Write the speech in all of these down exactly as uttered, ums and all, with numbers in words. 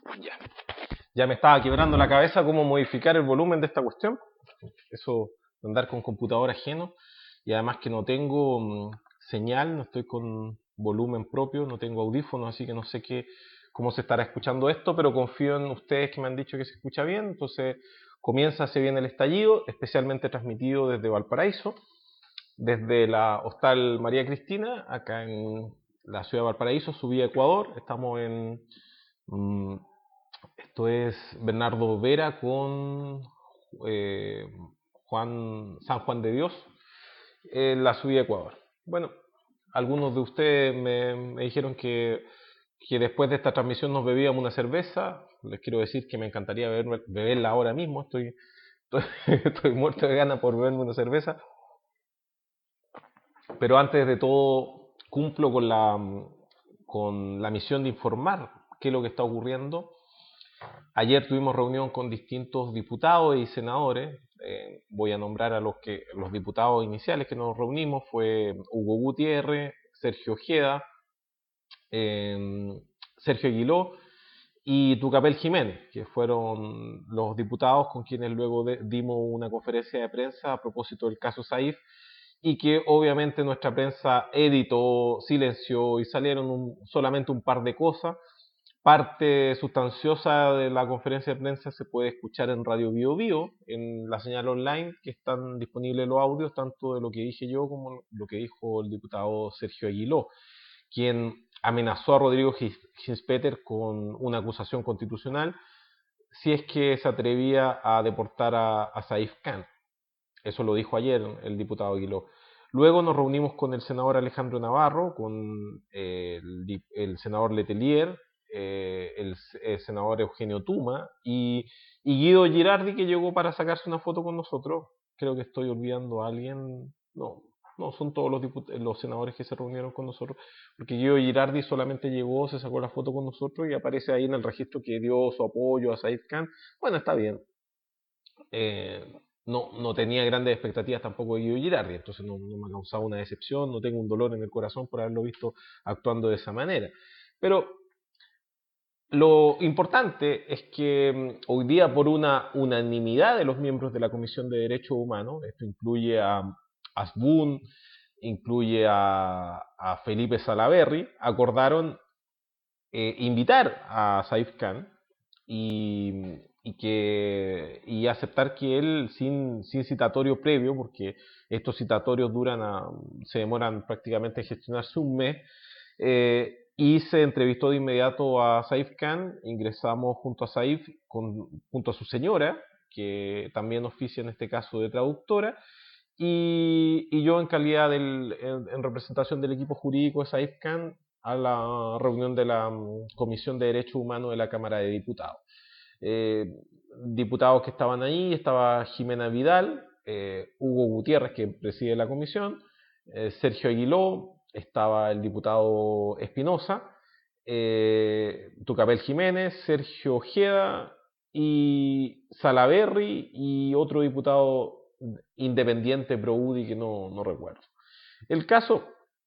Ya. Ya me estaba quebrando la cabeza cómo modificar el volumen de esta cuestión. Eso de andar con computador ajeno. Y además que no tengo mmm, señal, no estoy con volumen propio, no tengo audífonos, así que no sé qué, cómo se estará escuchando esto, pero confío en ustedes que me han dicho que se escucha bien. Entonces comienza, se viene el estallido, especialmente transmitido desde Valparaíso, desde la Hostal María Cristina, acá en la ciudad de Valparaíso, subí a Ecuador. Estamos en... Mmm, esto es Bernardo Vera con eh, Juan, San Juan de Dios, en la subida a Ecuador. Bueno, algunos de ustedes me, me dijeron que, que después de esta transmisión nos bebíamos una cerveza. Les quiero decir que me encantaría beber, beberla ahora mismo. Estoy, estoy, estoy muerto de ganas por beberme una cerveza. Pero antes de todo, cumplo con la, con la misión de informar qué es lo que está ocurriendo. Ayer tuvimos reunión con distintos diputados y senadores. Eh, voy a nombrar a los, que, los diputados iniciales que nos reunimos. Fue Hugo Gutiérrez, Sergio Ojeda, eh, Sergio Aguiló y Tucapel Jiménez, que fueron los diputados con quienes luego de, dimos una conferencia de prensa a propósito del caso Saif, y que obviamente nuestra prensa editó, silenció y salieron un, solamente un par de cosas. Parte sustanciosa de la conferencia de prensa se puede escuchar en Radio Bio Bio, en la señal online, que están disponibles los audios, tanto de lo que dije yo como lo que dijo el diputado Sergio Aguiló, quien amenazó a Rodrigo Hinspeter con una acusación constitucional si es que se atrevía a deportar a, a Saif Khan. Eso lo dijo ayer el diputado Aguiló. Luego nos reunimos con el senador Alejandro Navarro, con eh, el, el senador Letelier, eh, el, el senador Eugenio Tuma y, y Guido Girardi, que llegó para sacarse una foto con nosotros. Creo que estoy olvidando a alguien. No, no, son todos los, los senadores que se reunieron con nosotros, porque Guido Girardi solamente llegó, se sacó la foto con nosotros y aparece ahí en el registro que dio su apoyo a Saif Khan. Bueno, está bien. Eh, no, no tenía grandes expectativas tampoco de Guido Girardi, entonces no, no me ha causado una decepción, no tengo un dolor en el corazón por haberlo visto actuando de esa manera. Pero lo importante es que hoy día, por una unanimidad de los miembros de la Comisión de Derechos Humanos, esto incluye a Asbun, incluye a, a Felipe Salaverry, acordaron eh, invitar a Saif Khan y, y, que, y aceptar que él, sin, sin citatorio previo, porque estos citatorios duran a, se demoran prácticamente en gestionarse un mes, eh, y se entrevistó de inmediato a Saif Khan. Ingresamos junto a Saif, con, junto a su señora, que también oficia en este caso de traductora, y, y yo en calidad del, en, en representación del equipo jurídico de Saif Khan, a la reunión de la Comisión de Derechos Humanos de la Cámara de Diputados. Eh, diputados que estaban ahí, estaba Jimena Vidal, eh, Hugo Gutiérrez, que preside la comisión, eh, Sergio Aguiló, estaba el diputado Espinosa, eh, Tucapel Jiménez, Sergio Ojeda y Salaverry y otro diputado independiente pro U D I que no, no recuerdo. El caso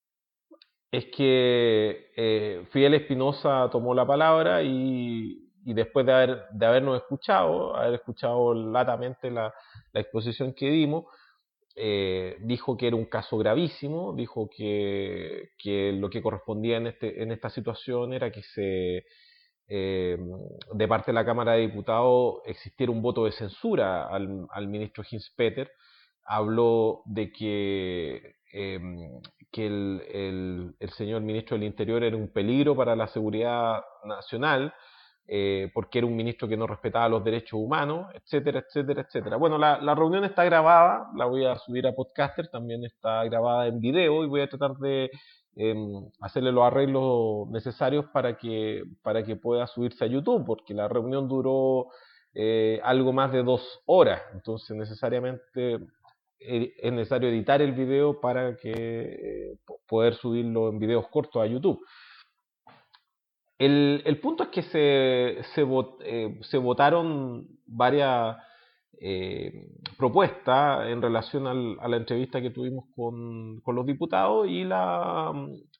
es que eh, Fidel Espinosa tomó la palabra y, y después de, haber, de habernos escuchado, haber escuchado latamente la, la exposición que dimos, eh, dijo que era un caso gravísimo, dijo que, que lo que correspondía en, este, en esta situación era que se, eh, de parte de la Cámara de Diputados existiera un voto de censura al, al ministro Hinspeter. Habló de que, eh, que el, el, el señor ministro del Interior era un peligro para la seguridad nacional, eh, porque era un ministro que no respetaba los derechos humanos, etcétera, etcétera, etcétera. Bueno, la, la reunión está grabada, la voy a subir a Podcaster, también está grabada en video y voy a tratar de eh, hacerle los arreglos necesarios para que, para que pueda subirse a YouTube, porque la reunión duró eh, algo más de dos horas, entonces necesariamente es necesario editar el video para que eh, poder subirlo en videos cortos a YouTube. El, el punto es que se, se, vot, eh, se votaron varias, eh, propuesta en relación al, a la entrevista que tuvimos con, con los diputados y la,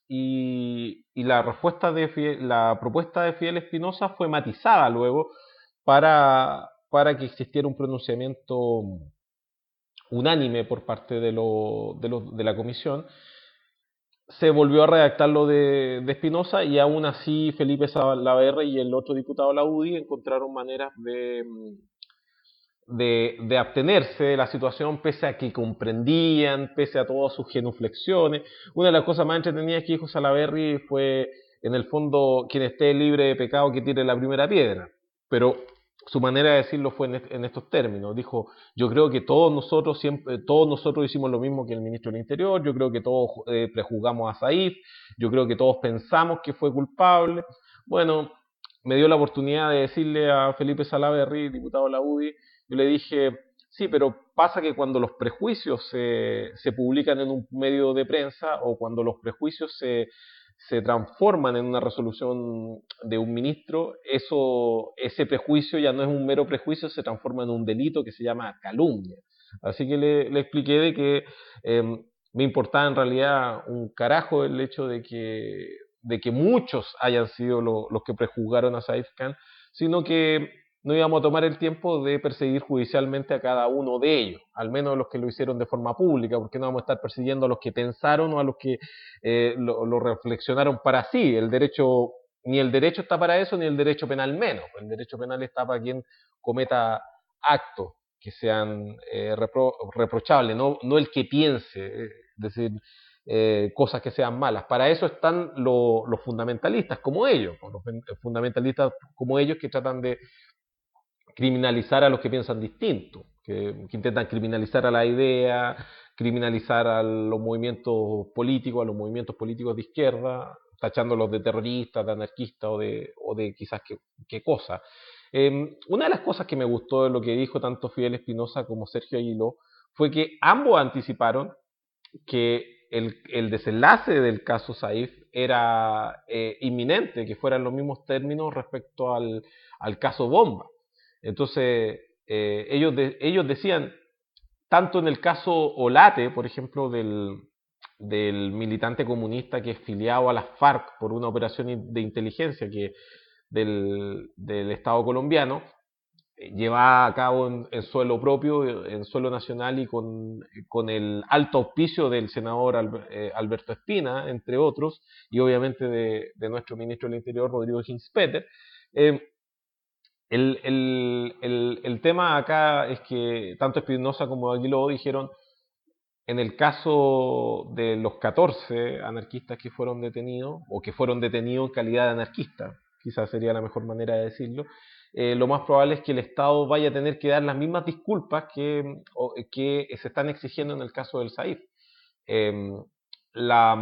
y, y la respuesta de Fidel, la propuesta de Fidel Espinosa fue matizada luego para, para que existiera un pronunciamiento unánime por parte de, lo, de, lo, de la comisión. Se volvió a redactar lo de, de Espinosa y aún así Felipe Salaverry y el otro diputado de la U D I encontraron maneras de, de, de abstenerse de la situación pese a que comprendían, pese a todas sus genuflexiones. Una de las cosas más entretenidas que dijo Salaverry fue, en el fondo, quien esté libre de pecado que tire la primera piedra. Pero su manera de decirlo fue en, est en estos términos. Dijo, yo creo que todos nosotros siempre, todos nosotros hicimos lo mismo que el ministro del Interior, yo creo que todos eh, prejuzgamos a Saif, yo creo que todos pensamos que fue culpable. Bueno, me dio la oportunidad de decirle a Felipe Salaverry, diputado de la U D I, yo le dije, sí, pero pasa que cuando los prejuicios se, se publican en un medio de prensa o cuando los prejuicios se, se transforman en una resolución de un ministro, eso, ese prejuicio ya no es un mero prejuicio, se transforma en un delito que se llama calumnia. Así que le, le expliqué de que eh, me importaba en realidad un carajo el hecho de que, de que muchos hayan sido lo, los que prejuzgaron a Saif Khan, sino que no íbamos a tomar el tiempo de perseguir judicialmente a cada uno de ellos, al menos los que lo hicieron de forma pública, porque no vamos a estar persiguiendo a los que pensaron o a los que eh, lo, lo reflexionaron para sí. El derecho, ni el derecho está para eso, ni el derecho penal menos. El derecho penal está para quien cometa actos que sean eh, repro, reprochables, no, no el que piense, es decir, eh, cosas que sean malas. Para eso están lo, los fundamentalistas como ellos, los fundamentalistas como ellos que tratan de criminalizar a los que piensan distinto, que, que intentan criminalizar a la idea, criminalizar a los movimientos políticos, a los movimientos políticos de izquierda, tachándolos de terroristas, de anarquistas o de, o de quizás qué, qué cosa. Eh, una de las cosas que me gustó de lo que dijo tanto Fidel Espinosa como Sergio Aguiló fue que ambos anticiparon que el, el desenlace del caso Saif era eh, inminente, que fueran los mismos términos respecto al, al caso Bomba. Entonces, eh, ellos, de, ellos decían, tanto en el caso Olate, por ejemplo, del, del militante comunista que es filiado a las FARC por una operación de inteligencia que del, del Estado colombiano, eh, llevada a cabo en, en suelo propio, en suelo nacional y con, con el alto auspicio del senador Al, eh, Alberto Espina, entre otros, y obviamente de, de nuestro ministro del Interior, Rodrigo Hinspeter. Eh, El, el, el, el tema acá es que tanto Espinosa como Aguiló dijeron, en el caso de los catorce anarquistas que fueron detenidos, o que fueron detenidos en calidad de anarquistas, quizás sería la mejor manera de decirlo, eh, lo más probable es que el Estado vaya a tener que dar las mismas disculpas que, o, que se están exigiendo en el caso del Saif. Eh, la,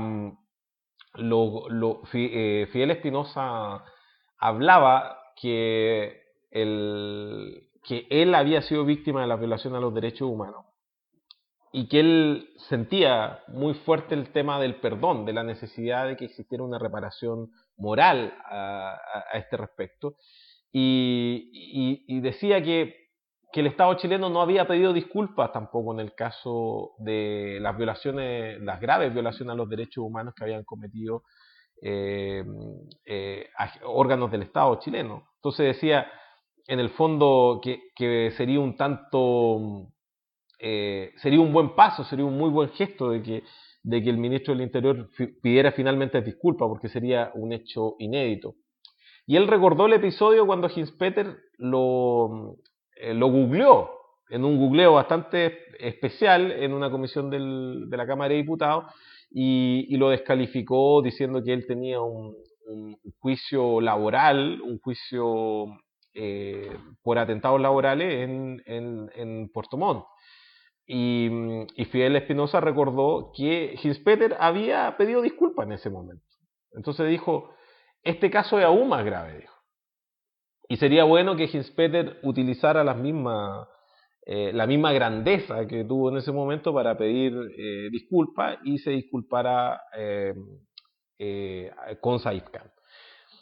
lo, lo, eh, Fidel Espinosa hablaba que El, que él había sido víctima de la violación a los derechos humanos y que él sentía muy fuerte el tema del perdón, de la necesidad de que existiera una reparación moral a, a, a este respecto, y, y, y decía que, que el Estado chileno no había pedido disculpas tampoco en el caso de las violaciones, las graves violaciones a los derechos humanos que habían cometido eh, eh, órganos del Estado chileno. Entonces decía, en el fondo, que, que sería un tanto, eh, sería un buen paso, sería un muy buen gesto de que, de que el ministro del Interior pidiera finalmente disculpas, porque sería un hecho inédito. Y él recordó el episodio cuando Hinspeter lo, eh, lo googleó, en un googleo bastante especial en una comisión del, de la Cámara de Diputados, y, y lo descalificó diciendo que él tenía un, un juicio laboral, un juicio eh, por atentados laborales en, en, en Puerto Montt. Y, y Fidel Espinosa recordó que Hinspeter había pedido disculpas en ese momento. Entonces dijo, este caso es aún más grave, dijo. Y sería bueno que Hinspeter utilizara las mismas, eh, la misma grandeza que tuvo en ese momento para pedir eh, disculpas y se disculpara eh, eh, con Saif Khan.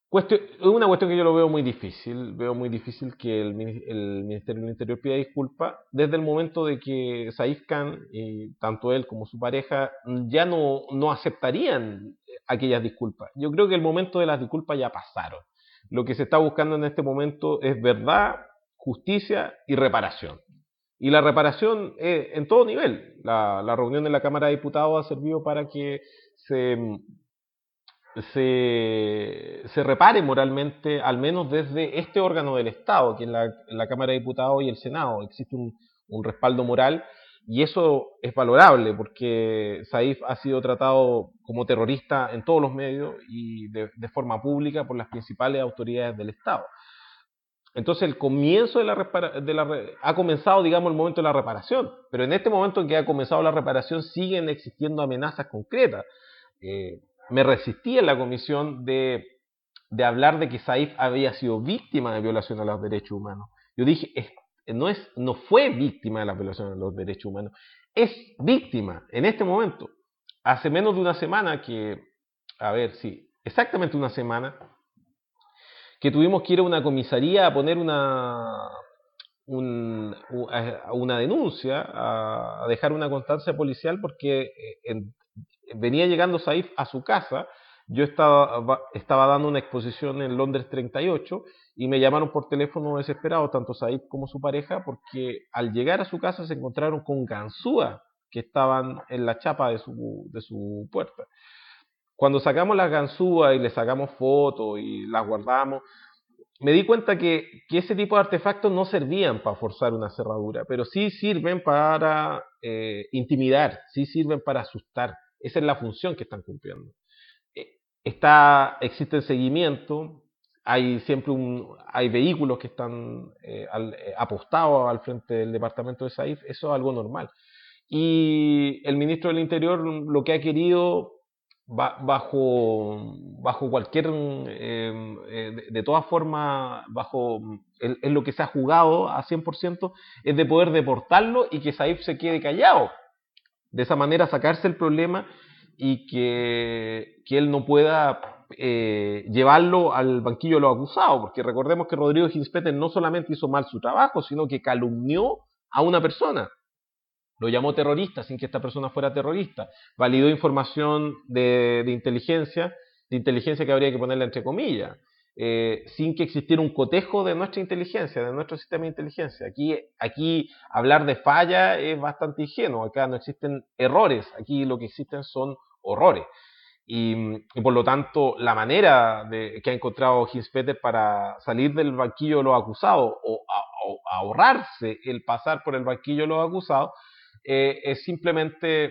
Cuestión, es una cuestión que yo lo veo muy difícil. Veo muy difícil que el, el Ministerio del Interior pida disculpas desde el momento de que Saif Khan, y tanto él como su pareja, ya no, no aceptarían aquellas disculpas. Yo creo que el momento de las disculpas ya pasaron. Lo que se está buscando en este momento es verdad, justicia y reparación. Y la reparación es en todo nivel. La, la reunión de la Cámara de Diputados ha servido para que se... Se, se repare moralmente, al menos desde este órgano del Estado, que es la, la Cámara de Diputados y el Senado. Existe un, un respaldo moral y eso es valorable porque Saif ha sido tratado como terrorista en todos los medios y de, de forma pública por las principales autoridades del Estado. Entonces el comienzo de la, repara, de la ha comenzado, digamos, el momento de la reparación, pero en este momento en que ha comenzado la reparación siguen existiendo amenazas concretas. Eh, me resistí en la comisión de, de hablar de que Saif había sido víctima de violación a los derechos humanos. Yo dije, es, no, es, no fue víctima de la violación a los derechos humanos, es víctima en este momento. Hace menos de una semana que, a ver, sí, exactamente una semana, que tuvimos que ir a una comisaría a poner una, un, una denuncia, a dejar una constancia policial porque en, venía llegando Saif a su casa. Yo estaba, estaba dando una exposición en Londres treinta y ocho y me llamaron por teléfono desesperados, tanto Saif como su pareja, porque al llegar a su casa se encontraron con ganzúas que estaban en la chapa de su, de su puerta. Cuando sacamos las ganzúas y le sacamos fotos y las guardamos, me di cuenta que, que ese tipo de artefactos no servían para forzar una cerradura, pero sí sirven para eh, intimidar, sí sirven para asustar. Esa es la función que están cumpliendo. Está, existe el seguimiento, hay siempre un, hay vehículos que están eh, al, eh, apostados al frente del departamento de Saif, eso es algo normal. Y el ministro del Interior lo que ha querido, bajo, bajo cualquier, eh, eh, de, de todas formas, bajo es lo que se ha jugado a cien por ciento, es de poder deportarlo y que Saif se quede callado. De esa manera sacarse el problema y que, que él no pueda eh, llevarlo al banquillo de los acusados, porque recordemos que Rodrigo Ginspete no solamente hizo mal su trabajo, sino que calumnió a una persona, lo llamó terrorista sin que esta persona fuera terrorista, validó información de, de inteligencia, de inteligencia que habría que ponerla entre comillas, Eh, sin que existiera un cotejo de nuestra inteligencia, de nuestro sistema de inteligencia. Aquí, aquí hablar de falla es bastante ingenuo, acá no existen errores, aquí lo que existen son horrores. Y, y por lo tanto, la manera de, que ha encontrado Ginspete para salir del banquillo de los acusados o, a, o ahorrarse el pasar por el banquillo de los acusados eh, es simplemente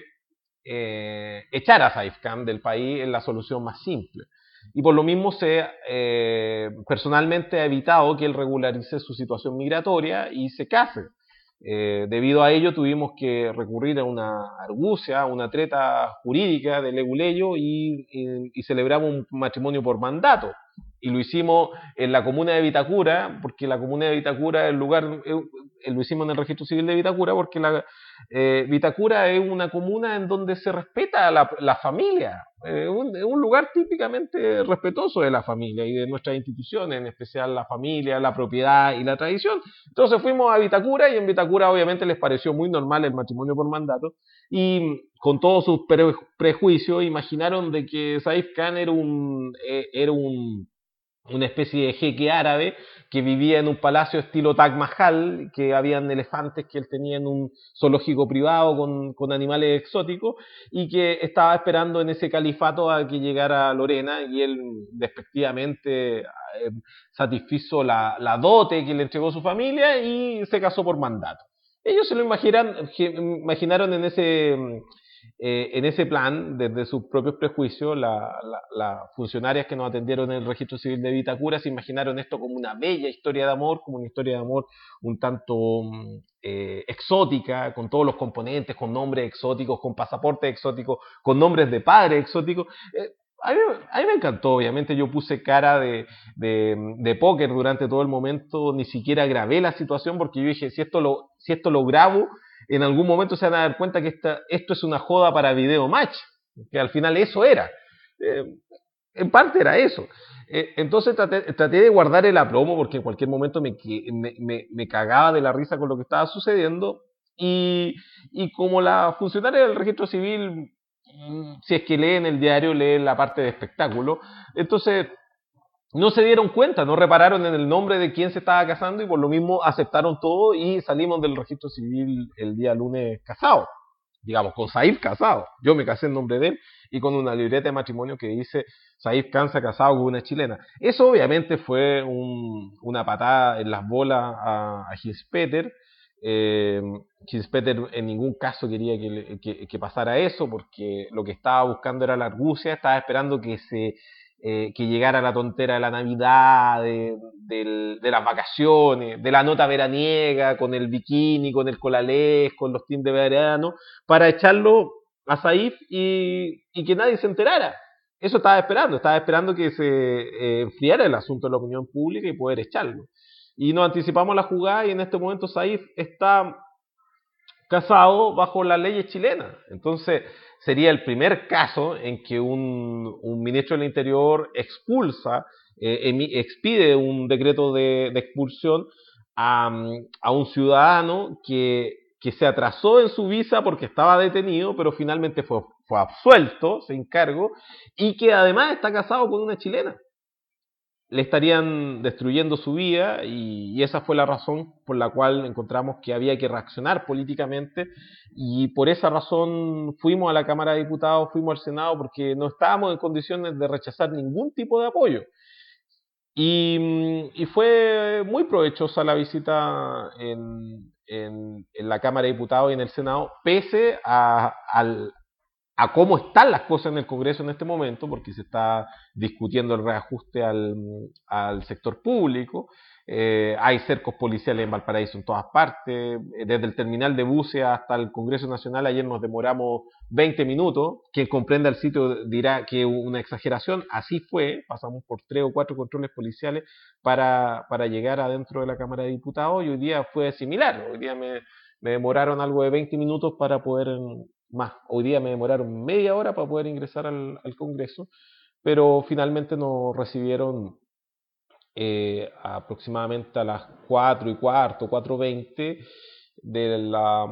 eh, echar a Saif Khan del país en la solución más simple. Y por lo mismo se eh, personalmente ha evitado que él regularice su situación migratoria y se case. Eh, debido a ello tuvimos que recurrir a una argucia, a una treta jurídica de leguleyo y, y, y celebramos un matrimonio por mandato. Y lo hicimos en la comuna de Vitacura, porque la comuna de Vitacura, el lugar, eh, lo hicimos en el registro civil de Vitacura, porque la, eh, Vitacura es una comuna en donde se respeta la, la familia, es eh, un, un lugar típicamente respetuoso de la familia y de nuestras instituciones, en especial la familia, la propiedad y la tradición. Entonces fuimos a Vitacura y en Vitacura obviamente les pareció muy normal el matrimonio por mandato y con todos sus pre prejuicios imaginaron de que Saif Khan era un, eh, era un una especie de jeque árabe que vivía en un palacio estilo Taj Mahal, que habían elefantes que él tenía en un zoológico privado con, con animales exóticos y que estaba esperando en ese califato a que llegara Lorena y él despectivamente eh, satisfizo la, la dote que le entregó su familia y se casó por mandato. Ellos se lo imaginan, imaginaron en ese... Eh, en ese plan, desde sus propios prejuicios, las la, la funcionarias que nos atendieron en el registro civil de Vitacura se imaginaron esto como una bella historia de amor, como una historia de amor un tanto eh, exótica, con todos los componentes, con nombres exóticos, con pasaportes exóticos, con nombres de padres exóticos. Eh, a, mí, a mí me encantó, obviamente yo puse cara de, de, de póker durante todo el momento, ni siquiera grabé la situación porque yo dije, si esto lo, si esto lo grabo, en algún momento se van a dar cuenta que esta, esto es una joda para video match, que al final eso era. Eh, En parte era eso. Eh, entonces traté, traté de guardar el aplomo porque en cualquier momento me, me, me, me cagaba de la risa con lo que estaba sucediendo. Y, y como la funcionaria del registro civil, si es que leen el diario, leen la parte de espectáculo, entonces no se dieron cuenta, no repararon en el nombre de quién se estaba casando y por lo mismo aceptaron todo y salimos del registro civil el día lunes casados, digamos, con Saif casado. Yo me casé en nombre de él y con una libreta de matrimonio que dice Saif Cansa casado con una chilena. Eso obviamente fue un, una patada en las bolas a, a Hinspeter. Eh, Hinspeter en ningún caso quería que, que, que pasara eso porque lo que estaba buscando era la argucia, estaba esperando que se Eh, que llegara la tontera de la Navidad, de, de, de las vacaciones, de la nota veraniega, con el bikini, con el colalés, con los teams de verano, para echarlo a Saif y, y que nadie se enterara. Eso estaba esperando, estaba esperando que se eh, enfriara el asunto de la opinión pública y poder echarlo. Y nos anticipamos la jugada y en este momento Saif está casado bajo las leyes chilenas. Entonces sería el primer caso en que un, un ministro del Interior expulsa, eh, expide un decreto de, de expulsión a, a un ciudadano que, que se atrasó en su visa porque estaba detenido, pero finalmente fue, fue absuelto, se encargó, y que además está casado con una chilena. Le estarían destruyendo su vida y, y esa fue la razón por la cual encontramos que había que reaccionar políticamente y por esa razón fuimos a la Cámara de Diputados, fuimos al Senado porque no estábamos en condiciones de rechazar ningún tipo de apoyo. Y, y fue muy provechosa la visita en, en, en la Cámara de Diputados y en el Senado, pese a, al, a cómo están las cosas en el Congreso en este momento, porque se está discutiendo el reajuste al, al sector público, eh, hay cercos policiales en Valparaíso en todas partes, desde el terminal de buses hasta el Congreso Nacional, ayer nos demoramos veinte minutos, quien comprenda el sitio dirá que una exageración, así fue, pasamos por tres o cuatro controles policiales para, para llegar adentro de la Cámara de Diputados y hoy día fue similar, hoy día me, me demoraron algo de veinte minutos para poder... más. Hoy día me demoraron media hora para poder ingresar al, al Congreso, pero finalmente nos recibieron eh, aproximadamente a las cuatro y cuarto, cuatro veinte de la,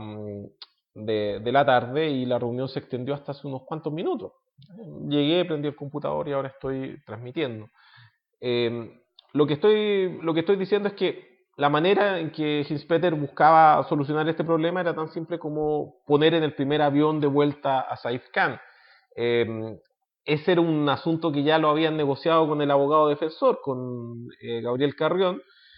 de, de la tarde y la reunión se extendió hasta hace unos cuantos minutos. Llegué, prendí el computador y ahora estoy transmitiendo. Eh, lo, que estoy, lo que estoy diciendo es que la manera en que Hinspeter buscaba solucionar este problema era tan simple como poner en el primer avión de vuelta a Saif Khan. Eh, ese era un asunto que ya lo habían negociado con el abogado defensor, con eh, Gabriel Carrión,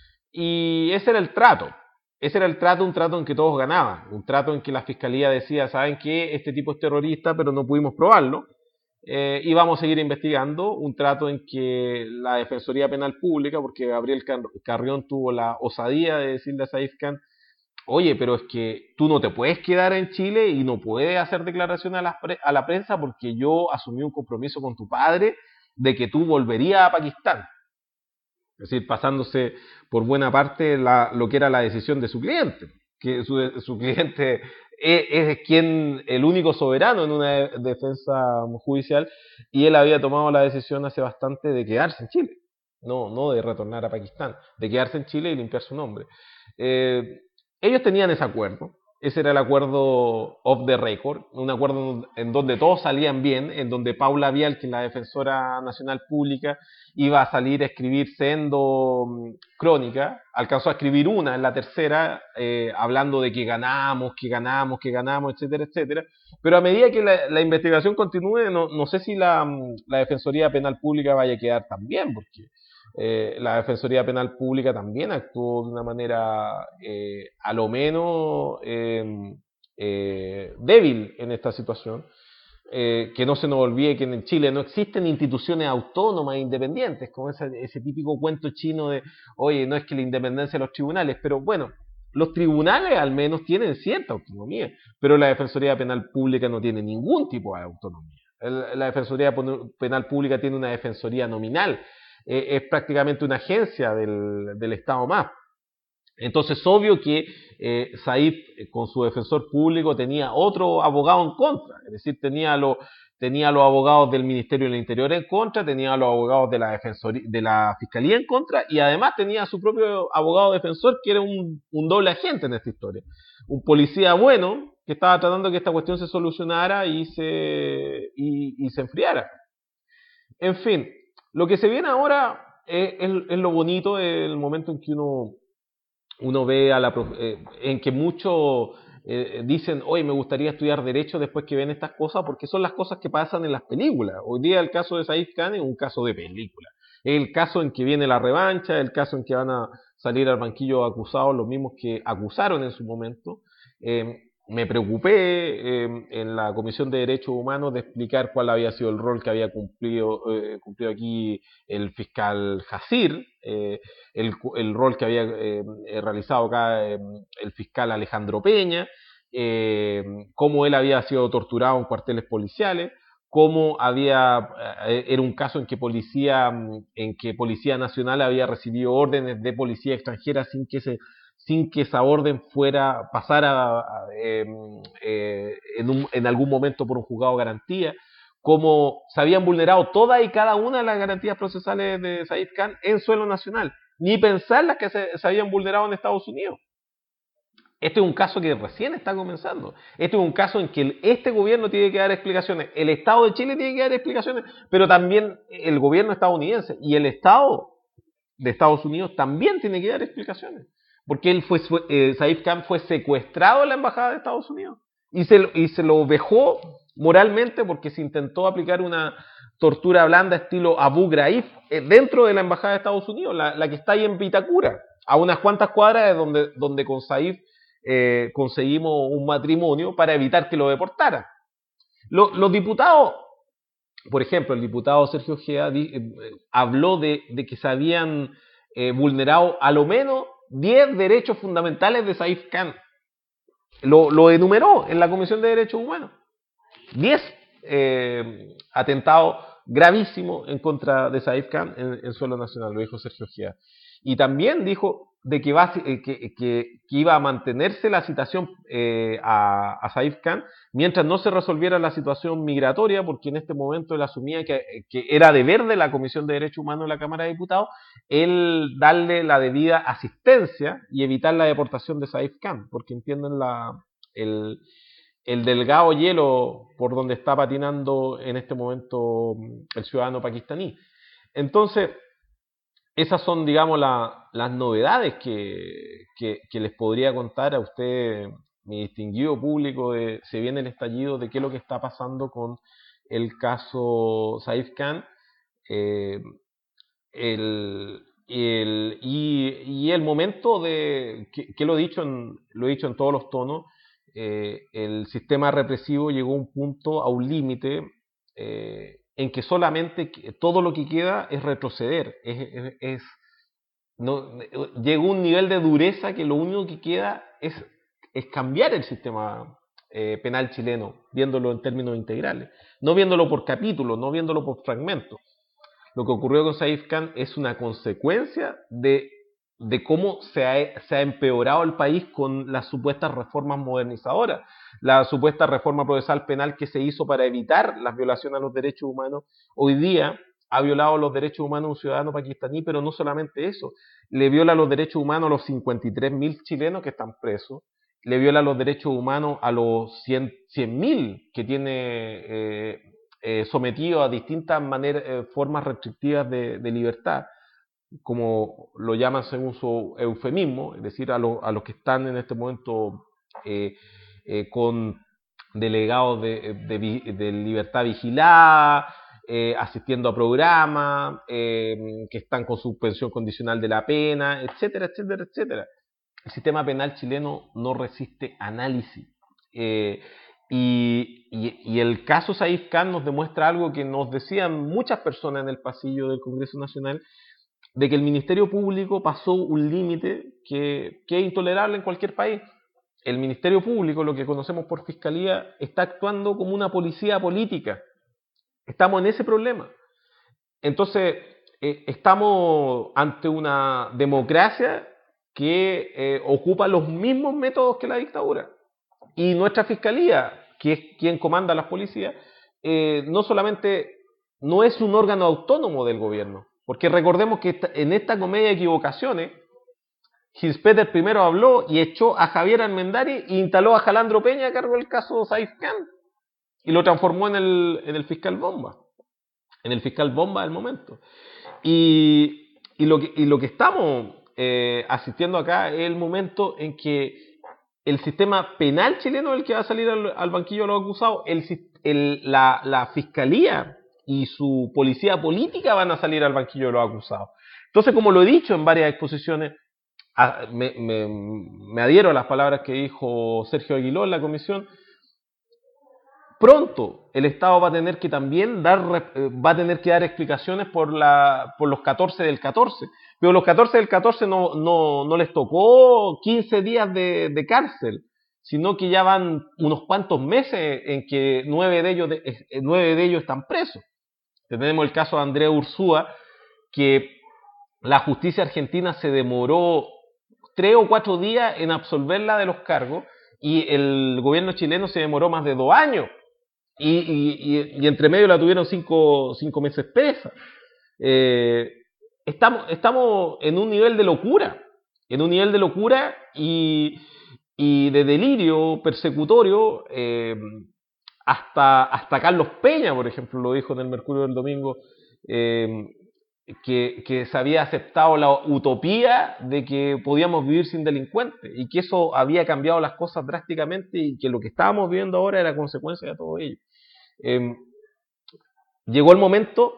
y ese era el trato. Ese era el trato, un trato en que todos ganaban, un trato en que la fiscalía decía, ¿saben qué? Este tipo es terrorista, pero no pudimos probarlo. Eh, y vamos a seguir investigando, un trato en que la Defensoría Penal Pública, porque Gabriel Carrión tuvo la osadía de decirle a Saif Khan, oye, pero es que tú no te puedes quedar en Chile y no puedes hacer declaraciones a la, a la prensa porque yo asumí un compromiso con tu padre de que tú volverías a Pakistán. Es decir, pasándose por buena parte la, lo que era la decisión de su cliente, que su, su cliente es, es quien el único soberano en una de, defensa judicial y él había tomado la decisión hace bastante de quedarse en Chile, no, no de retornar a Pakistán, de quedarse en Chile y limpiar su nombre. Eh, ellos tenían ese acuerdo, ese era el acuerdo off the record, un acuerdo en donde todos salían bien, en donde Paula Vial, que es la defensora nacional pública, iba a salir a escribir siendo crónica, alcanzó a escribir una en la tercera, eh, hablando de que ganamos, que ganamos, que ganamos, etcétera, etcétera, pero a medida que la, la investigación continúe, no, no sé si la, la Defensoría Penal Pública vaya a quedar tan bien, porque eh, la Defensoría Penal Pública también actuó de una manera eh, a lo menos eh, eh, débil en esta situación. Eh, que no se nos olvide que en Chile no existen instituciones autónomas e independientes, como ese, ese típico cuento chino de, oye, no es que la independencia de los tribunales, pero bueno, los tribunales al menos tienen cierta autonomía, pero la Defensoría Penal Pública no tiene ningún tipo de autonomía. El, la Defensoría Penal Pública tiene una defensoría nominal, eh, es prácticamente una agencia del, del Estado más. Entonces, obvio que eh, Saif, eh, con su defensor público, tenía otro abogado en contra, es decir, tenía lo, tenía a los abogados del Ministerio del Interior en contra, tenía a los abogados de la defensoría, de la Fiscalía en contra, y además tenía a su propio abogado defensor, que era un, un doble agente en esta historia. Un policía bueno, que estaba tratando que esta cuestión se solucionara y se, y, y se enfriara. En fin, lo que se viene ahora es, es, es lo bonito, el momento en que uno, uno ve a la... Eh, en que muchos eh, dicen, oye, me gustaría estudiar Derecho después que ven estas cosas, porque son las cosas que pasan en las películas. Hoy día el caso de Saif Khan es un caso de película. Es el caso en que viene la revancha, el caso en que van a salir al banquillo acusados los mismos que acusaron en su momento. Eh, me preocupé eh, en la Comisión de Derechos Humanos de explicar cuál había sido el rol que había cumplido, eh, cumplido aquí el fiscal Hasir, eh, el, el rol que había eh, realizado acá eh, el fiscal Alejandro Peña, eh, cómo él había sido torturado en cuarteles policiales, cómo había eh, era un caso en que policía en que Policía Nacional había recibido órdenes de policía extranjera sin que se sin que esa orden fuera pasara eh, eh, en, un, en algún momento por un juzgado de garantía, cómo se habían vulnerado todas y cada una de las garantías procesales de Saif Khan en suelo nacional, ni pensar las que se, se habían vulnerado en Estados Unidos. Este es un caso que recién está comenzando. Este es un caso en que este gobierno tiene que dar explicaciones, el Estado de Chile tiene que dar explicaciones, pero también el gobierno estadounidense y el Estado de Estados Unidos también tiene que dar explicaciones. Porque él fue, eh, Saif Khan fue secuestrado en la embajada de Estados Unidos y se, y se lo vejó moralmente porque se intentó aplicar una tortura blanda estilo Abu Ghraib eh, dentro de la embajada de Estados Unidos, la, la que está ahí en Vitacura, a unas cuantas cuadras de donde, donde con Saif eh, conseguimos un matrimonio para evitar que lo deportaran. Lo, los diputados, por ejemplo, el diputado Sergio Ojeda eh, habló de, de que se habían eh, vulnerado a lo menos diez derechos fundamentales de Saif Khan. Lo, lo enumeró en la Comisión de Derechos Humanos. diez eh, atentados gravísimos en contra de Saif Khan en, en suelo nacional, lo dijo Sergio Ojeda. Y también dijo de que, va, que, que, que iba a mantenerse la citación eh, a, a Saif Khan mientras no se resolviera la situación migratoria, porque en este momento él asumía que, que era deber de la Comisión de Derechos Humanos de la Cámara de Diputados el darle la debida asistencia y evitar la deportación de Saif Khan, porque entienden la, el, el delgado hielo por donde está patinando en este momento el ciudadano pakistaní. Entonces, esas son, digamos, la, las novedades que, que, que les podría contar a usted, mi distinguido público, de se viene el estallido, de qué es lo que está pasando con el caso Saif Khan. Eh, el, el, y, y el momento de, que, que lo, he dicho en, lo he dicho en todos los tonos, eh, el sistema represivo llegó a un punto, a un límite, eh, en que solamente todo lo que queda es retroceder, es, es, es no, llegó a un nivel de dureza que lo único que queda es, es cambiar el sistema eh, penal chileno, viéndolo en términos integrales, no viéndolo por capítulos, no viéndolo por fragmentos. Lo que ocurrió con Saif Khan es una consecuencia de, de cómo se ha, se ha empeorado el país con las supuestas reformas modernizadoras, la supuesta reforma procesal penal que se hizo para evitar las violaciones a los derechos humanos. Hoy día ha violado los derechos humanos a un ciudadano pakistaní, pero no solamente eso, le viola los derechos humanos a los cincuenta y tres mil chilenos que están presos, le viola los derechos humanos a los cien mil que tiene eh, eh, sometido a distintas maneras, eh, formas restrictivas de, de libertad, como lo llaman según su eufemismo, es decir, a, lo, a los que están en este momento eh, eh, con delegados de, de, de libertad vigilada, eh, asistiendo a programas, eh, que están con suspensión condicional de la pena, etcétera, etcétera, etcétera. El sistema penal chileno no resiste análisis. Eh, y, y, y el caso Saif Khan nos demuestra algo que nos decían muchas personas en el pasillo del Congreso Nacional, de que el Ministerio Público pasó un límite que, que es intolerable en cualquier país. El Ministerio Público, lo que conocemos por Fiscalía, está actuando como una policía política. Estamos en ese problema. Entonces, eh, estamos ante una democracia que eh, ocupa los mismos métodos que la dictadura. Y nuestra Fiscalía, que es quien comanda las policías, eh, no solamente no es un órgano autónomo del gobierno, porque recordemos que esta, en esta comedia de equivocaciones, Ginzpeter primero habló y echó a Javier Almendari e instaló a Jalandro Peña a cargo del caso Saif Khan y lo transformó en el, en el fiscal bomba, en el fiscal bomba del momento. Y, y, lo, que, y lo que estamos eh, asistiendo acá es el momento en que el sistema penal chileno es el que va a salir al, al banquillo de los acusados, el, el, la, la fiscalía y su policía política van a salir al banquillo de los acusados. Entonces, como lo he dicho en varias exposiciones, a, me, me, me adhiero a las palabras que dijo Sergio Aguiló en la comisión. Pronto el Estado va a tener que también dar, va a tener que dar explicaciones por, la, por los catorce del catorce, pero los catorce del catorce no, no, no les tocó quince días de, de cárcel, sino que ya van unos cuantos meses en que nueve de ellos, de, nueve de ellos están presos. Tenemos el caso de Andrea Ursúa, que la justicia argentina se demoró tres o cuatro días en absolverla de los cargos y el gobierno chileno se demoró más de dos años. Y, y, y entre medio la tuvieron cinco, cinco meses presa. Eh, estamos, estamos en un nivel de locura, en un nivel de locura y, y de delirio persecutorio. Eh, hasta, hasta Carlos Peña, por ejemplo, lo dijo en el Mercurio del Domingo, eh, que, que se había aceptado la utopía de que podíamos vivir sin delincuentes y que eso había cambiado las cosas drásticamente y que lo que estábamos viviendo ahora era consecuencia de todo ello. Eh, llegó el momento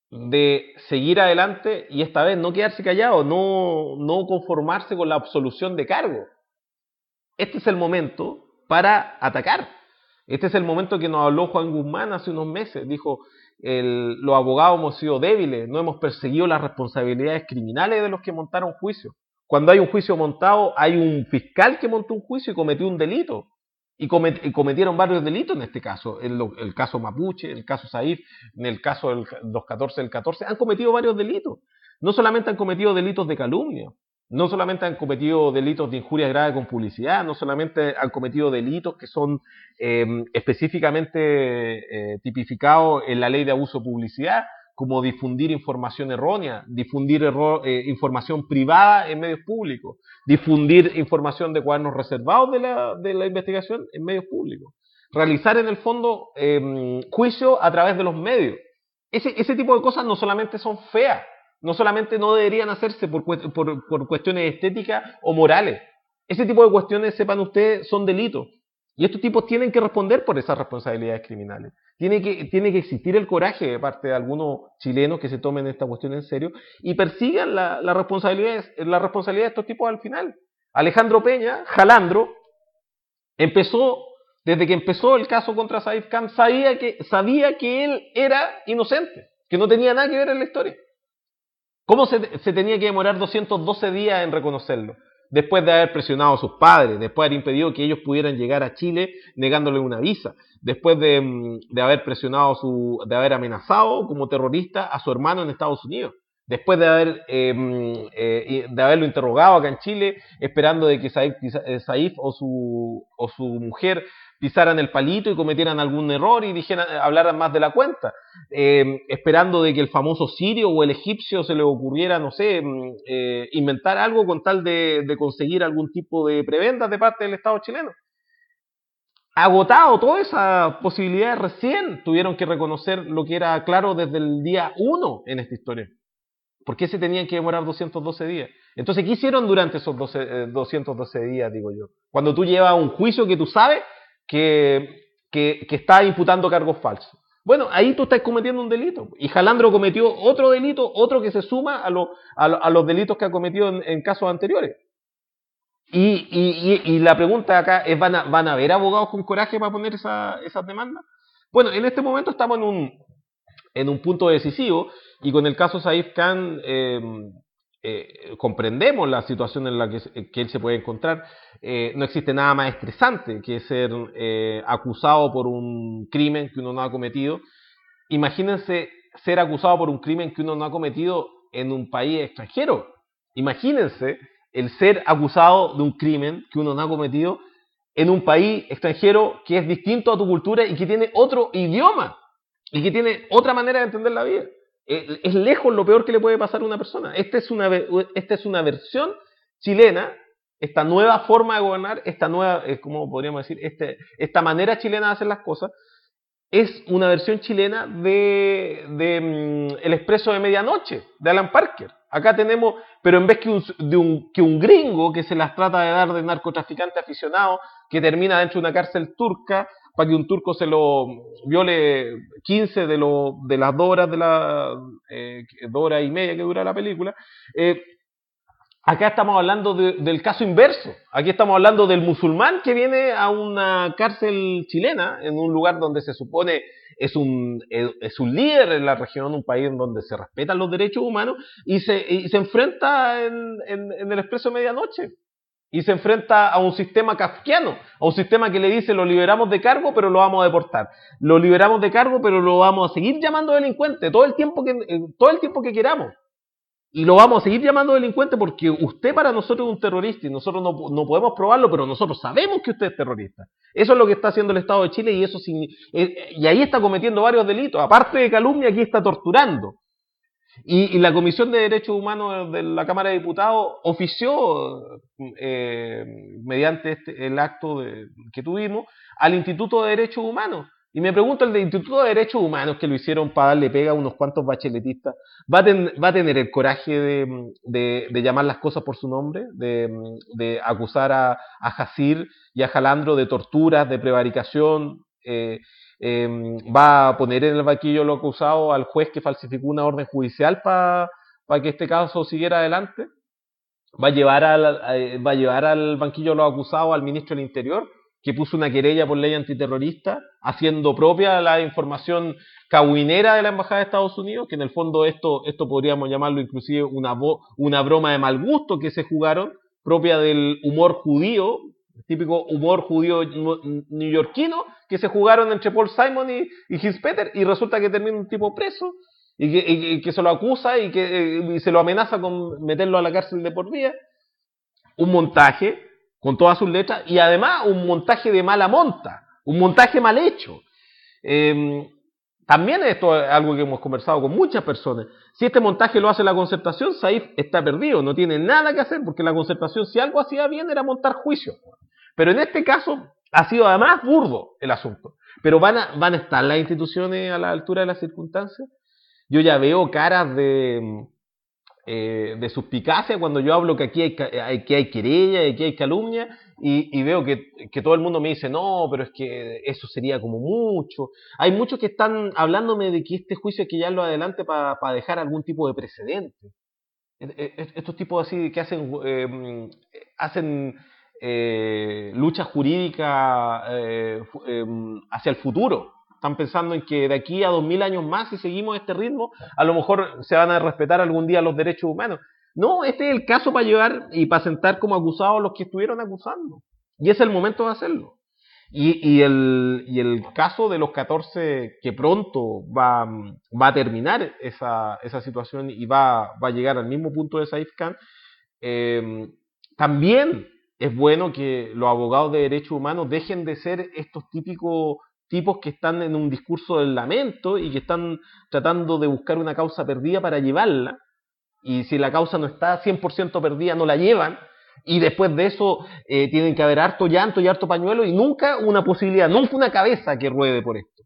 de seguir adelante y esta vez no quedarse callado, no, no conformarse con la absolución de cargo. Este es el momento para atacar. Este es el momento que nos habló Juan Guzmán hace unos meses. Dijo, el, los abogados hemos sido débiles, no hemos perseguido las responsabilidades criminales de los que montaron juicio. Cuando hay un juicio montado, hay un fiscal que montó un juicio y cometió un delito. Y, comet, y cometieron varios delitos en este caso. El, el caso Mapuche, el caso Saif, en el caso de los catorce del catorce, han cometido varios delitos. No solamente han cometido delitos de calumnia, no solamente han cometido delitos de injuria grave con publicidad, no solamente han cometido delitos que son eh, específicamente eh, tipificados en la ley de abuso de publicidad, como difundir información errónea, difundir error, eh, información privada en medios públicos, difundir información de cuadernos reservados de la, de la investigación en medios públicos, realizar en el fondo eh, juicio a través de los medios. Ese, ese tipo de cosas no solamente son feas, no solamente no deberían hacerse por, por, por cuestiones estéticas o morales. Ese tipo de cuestiones, sepan ustedes, son delitos. Y estos tipos tienen que responder por esas responsabilidades criminales. Tiene que, tiene que existir el coraje de parte de algunos chilenos que se tomen esta cuestión en serio y persigan la, la, responsabilidad, la responsabilidad de estos tipos al final. Alejandro Peña, Jalandro, empezó, desde que empezó el caso contra Saif Khan, sabía que, sabía que él era inocente, que no tenía nada que ver en la historia. ¿Cómo se, se tenía que demorar doscientos doce días en reconocerlo? Después de haber presionado a sus padres, después de haber impedido que ellos pudieran llegar a Chile negándole una visa, después de, de haber presionado, su, de haber amenazado como terrorista a su hermano en Estados Unidos, después de haber eh, eh, de haberlo interrogado acá en Chile, esperando de que Saif, Saif o, su, o su mujer pisaran el palito y cometieran algún error y dijeran, hablaran más de la cuenta, eh, esperando de que el famoso sirio o el egipcio se le ocurriera, no sé, eh, inventar algo con tal de, de conseguir algún tipo de prebendas de parte del Estado chileno. Agotado todas esas posibilidades, recién tuvieron que reconocer lo que era claro desde el día uno en esta historia. ¿Por qué se tenían que demorar doscientos doce días? Entonces, ¿qué hicieron durante esos doce, eh, doscientos doce días, digo yo? Cuando tú llevas un juicio que tú sabes que, que, que está imputando cargos falsos. Bueno, ahí tú estás cometiendo un delito. Y Jalandro cometió otro delito, otro que se suma a, lo, a, lo, a los delitos que ha cometido en, en casos anteriores. Y, y, y, y la pregunta acá es, ¿van a, ¿van a haber abogados con coraje para poner esa, esas demandas? Bueno, en este momento estamos en un, en un punto decisivo y con el caso Saif Khan eh, eh, comprendemos la situación en la que, que él se puede encontrar. Eh, no existe nada más estresante que ser eh, acusado por un crimen que uno no ha cometido. Imagínense ser acusado por un crimen que uno no ha cometido en un país extranjero. Imagínense el ser acusado de un crimen que uno no ha cometido en un país extranjero que es distinto a tu cultura y que tiene otro idioma. y que tiene otra manera de entender la vida. Es, es lejos lo peor que le puede pasar a una persona. Esta es una, esta es una versión chilena, esta nueva forma de gobernar, esta nueva, ¿cómo podríamos decir? Este, esta manera chilena de hacer las cosas, es una versión chilena de, de um, El Expreso de Medianoche, de Alan Parker. Acá tenemos, pero en vez que un, de un, que un gringo que se las trata de dar de narcotraficante aficionado, que termina dentro de una cárcel turca, para que un turco se lo viole quince de, lo, de las dos horas, de la, eh, dos horas y media que dura la película, eh, acá estamos hablando de, del caso inverso. Aquí estamos hablando del musulmán que viene a una cárcel chilena, en un lugar donde se supone es un, es un líder en la región, un país en donde se respetan los derechos humanos, y se, y se enfrenta en, en, en el Expreso de Medianoche. Y se enfrenta a un sistema kafkiano, a un sistema que le dice: lo liberamos de cargo, pero lo vamos a deportar. Lo liberamos de cargo, pero lo vamos a seguir llamando delincuente todo el tiempo que, todo el tiempo que queramos. Y lo vamos a seguir llamando delincuente porque usted para nosotros es un terrorista y nosotros no, no podemos probarlo, pero nosotros sabemos que usted es terrorista. Eso es lo que está haciendo el Estado de Chile, y eso y ahí está cometiendo varios delitos. Aparte de calumnia, aquí está torturando. Y, y la Comisión de Derechos Humanos de la Cámara de Diputados ofició, eh, mediante este, el acto de, que tuvimos, al Instituto de Derechos Humanos. Y me pregunto, el del Instituto de Derechos Humanos, que lo hicieron para darle pega a unos cuantos bacheletistas, ¿va a, ten, va a tener el coraje de, de, de llamar las cosas por su nombre? De, de acusar a, a Jacir y a Jalandro de torturas, de prevaricación. Eh, eh, ¿Va a poner en el banquillo lo acusado al juez que falsificó una orden judicial para pa que este caso siguiera adelante? ¿Va a llevar al, eh, va a llevar al banquillo los acusados al ministro del Interior, que puso una querella por ley antiterrorista, haciendo propia la información cahuinera de la Embajada de Estados Unidos, que en el fondo esto, esto podríamos llamarlo inclusive una, una broma de mal gusto que se jugaron, propia del humor judío, típico humor judío neoyorquino, que se jugaron entre Paul Simon y, y Hilspeter, y resulta que termina un tipo preso, y que, y, y que se lo acusa y que y se lo amenaza con meterlo a la cárcel de por vida. Un montaje con todas sus letras, y además un montaje de mala monta, un montaje mal hecho. Eh, también esto es algo que hemos conversado con muchas personas. Si este montaje lo hace la Concertación, Saif está perdido, no tiene nada que hacer, porque la Concertación, si algo hacía bien, era montar juicios. Pero en este caso ha sido además burdo el asunto. Pero van a, van a estar las instituciones a la altura de las circunstancias. Yo ya veo caras de... Eh, de suspicacia cuando yo hablo que aquí hay, que hay querella, que aquí hay calumnia, y, y veo que, que todo el mundo me dice: no, pero es que eso sería como mucho. Hay muchos que están hablándome de que este juicio hay que llevarlo adelante para pa dejar algún tipo de precedente. Estos tipos así que hacen eh, hacen eh, lucha jurídica eh, eh, hacia el futuro. Están pensando en que de aquí a dos mil años más, si seguimos este ritmo, a lo mejor se van a respetar algún día los derechos humanos. No, este es el caso para llevar y para sentar como acusados a los que estuvieron acusando. Y es el momento de hacerlo. Y, y, el, y el caso de los catorce, que pronto va, va a terminar esa, esa situación y va, va a llegar al mismo punto de Saif Khan, eh, también es bueno que los abogados de derechos humanos dejen de ser estos típicos tipos que están en un discurso del lamento y que están tratando de buscar una causa perdida para llevarla, y si la causa no está cien por ciento perdida no la llevan, y después de eso eh, tienen que haber harto llanto y harto pañuelo y nunca una posibilidad, nunca una cabeza que ruede por esto.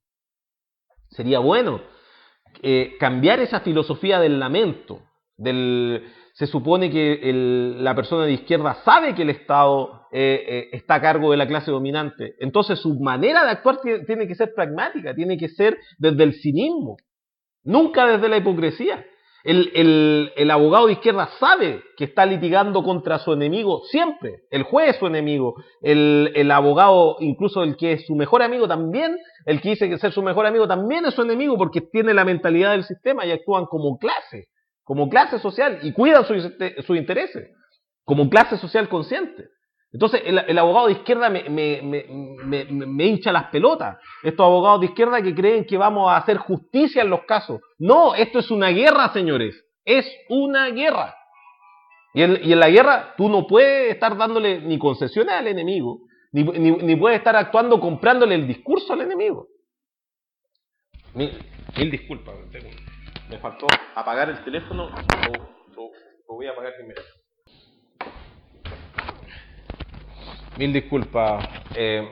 Sería bueno eh, cambiar esa filosofía del lamento, del... Se supone que el, la persona de izquierda sabe que el Estado eh, eh, está a cargo de la clase dominante. Entonces su manera de actuar tiene, tiene que ser pragmática, tiene que ser desde el cinismo, nunca desde la hipocresía. El, el, el abogado de izquierda sabe que está litigando contra su enemigo siempre. El juez es su enemigo. El, el abogado, incluso el que es su mejor amigo también, el que dice que ser su mejor amigo también es su enemigo, porque tiene la mentalidad del sistema y actúan como clase. Como clase social, y cuidan sus su intereses, como clase social consciente. Entonces el, el abogado de izquierda me, me, me, me, me hincha las pelotas. Estos abogados de izquierda que creen que vamos a hacer justicia en los casos. No, esto es una guerra, señores. Es una guerra. Y en, y en la guerra tú no puedes estar dándole ni concesiones al enemigo, ni, ni, ni puedes estar actuando comprándole el discurso al enemigo. Mil, mil disculpas, me faltó apagar el teléfono, lo, lo, lo voy a apagar primero. Mil disculpas. Eh,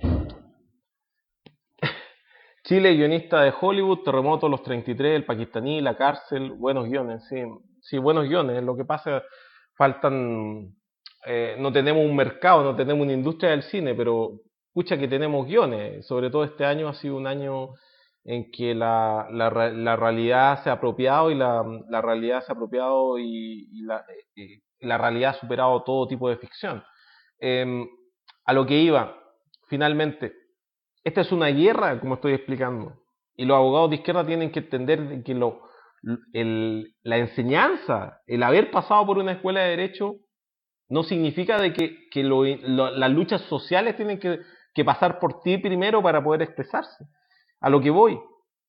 Chile, guionista de Hollywood, Terremoto, Los treinta y tres, El Pakistaní, La Cárcel, buenos guiones, sí, sí, buenos guiones. Lo que pasa, faltan, eh, no tenemos un mercado, no tenemos una industria del cine, pero escucha que tenemos guiones. Sobre todo este año ha sido un año en que la, la, la realidad se ha apropiado y la, la realidad se ha apropiado y, y, la, y la realidad ha superado todo tipo de ficción. Eh, a lo que iba, finalmente, esta es una guerra, como estoy explicando, y los abogados de izquierda tienen que entender que lo, el, la enseñanza, el haber pasado por una escuela de derecho, no significa de que, que lo, lo, las luchas sociales tienen que, que pasar por ti primero para poder expresarse. A lo que voy,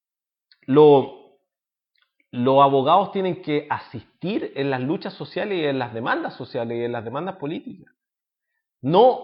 lo, los abogados tienen que asistir en las luchas sociales y en las demandas sociales y en las demandas políticas. No,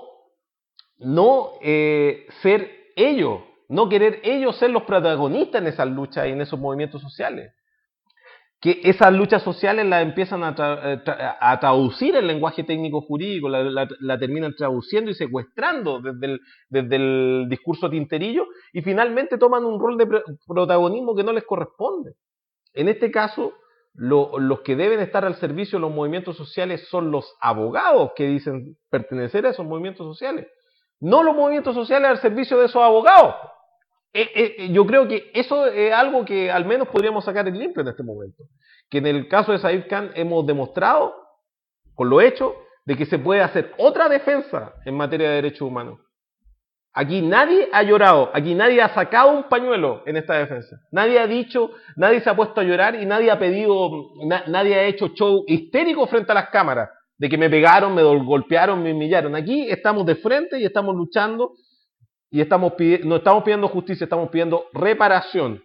no eh, ser ellos, no querer ellos ser los protagonistas en esas luchas y en esos movimientos sociales. Que esas luchas sociales las empiezan a, tra tra a traducir el lenguaje técnico jurídico, la, la, la terminan traduciendo y secuestrando desde el, desde el discurso tinterillo y finalmente toman un rol de protagonismo que no les corresponde. En este caso, lo, los que deben estar al servicio de los movimientos sociales son los abogados que dicen pertenecer a esos movimientos sociales, no los movimientos sociales al servicio de esos abogados. Eh, eh, yo creo que eso es algo que al menos podríamos sacar en limpio en este momento. Que en el caso de Said Khan hemos demostrado, con lo hecho, de que se puede hacer otra defensa en materia de derechos humanos. Aquí nadie ha llorado, aquí nadie ha sacado un pañuelo en esta defensa. Nadie ha dicho, nadie se ha puesto a llorar y nadie ha pedido, na, nadie ha hecho show histérico frente a las cámaras, de que me pegaron, me golpearon, me humillaron. Aquí estamos de frente y estamos luchando y estamos pidiendo, no estamos pidiendo justicia, estamos pidiendo reparación.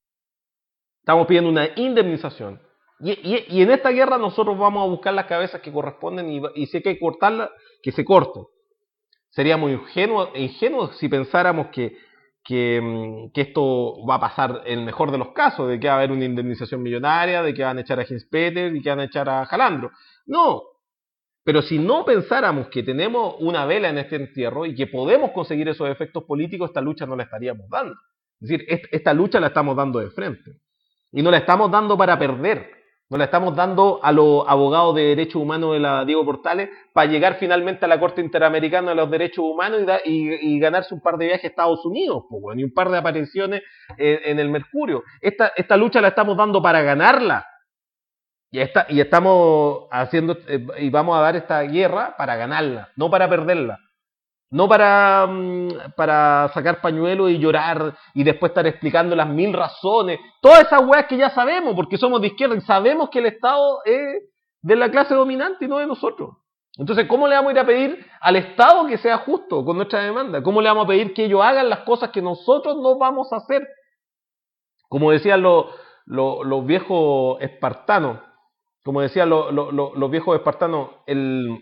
Estamos pidiendo una indemnización. Y, y, y en esta guerra nosotros vamos a buscar las cabezas que corresponden y, y si hay que cortarlas, que se corten. Seríamos ingenuos ingenuo si pensáramos que, que, que esto va a pasar en el mejor de los casos, de que va a haber una indemnización millonaria, de que van a echar a Hinspeter y que van a echar a Jalandro. No. Pero si no pensáramos que tenemos una vela en este entierro y que podemos conseguir esos efectos políticos, esta lucha no la estaríamos dando. Es decir, esta lucha la estamos dando de frente. Y no la estamos dando para perder. No la estamos dando a los abogados de derechos humanos de la Diego Portales para llegar finalmente a la Corte Interamericana de los Derechos Humanos y, da, y, y ganarse un par de viajes a Estados Unidos, pues, bueno, y un par de apariciones en, en el Mercurio. Esta, esta lucha la estamos dando para ganarla. Y, esta, y estamos haciendo, eh, y vamos a dar esta guerra para ganarla, no para perderla. No para, para sacar pañuelos y llorar y después estar explicando las mil razones. Todas esas weas que ya sabemos, porque somos de izquierda y sabemos que el Estado es de la clase dominante y no de nosotros. Entonces, ¿cómo le vamos a ir a pedir al Estado que sea justo con nuestra demanda? ¿Cómo le vamos a pedir que ellos hagan las cosas que nosotros no vamos a hacer? Como decían los, los, los viejos espartanos, como decían los, los, los viejos espartanos, el...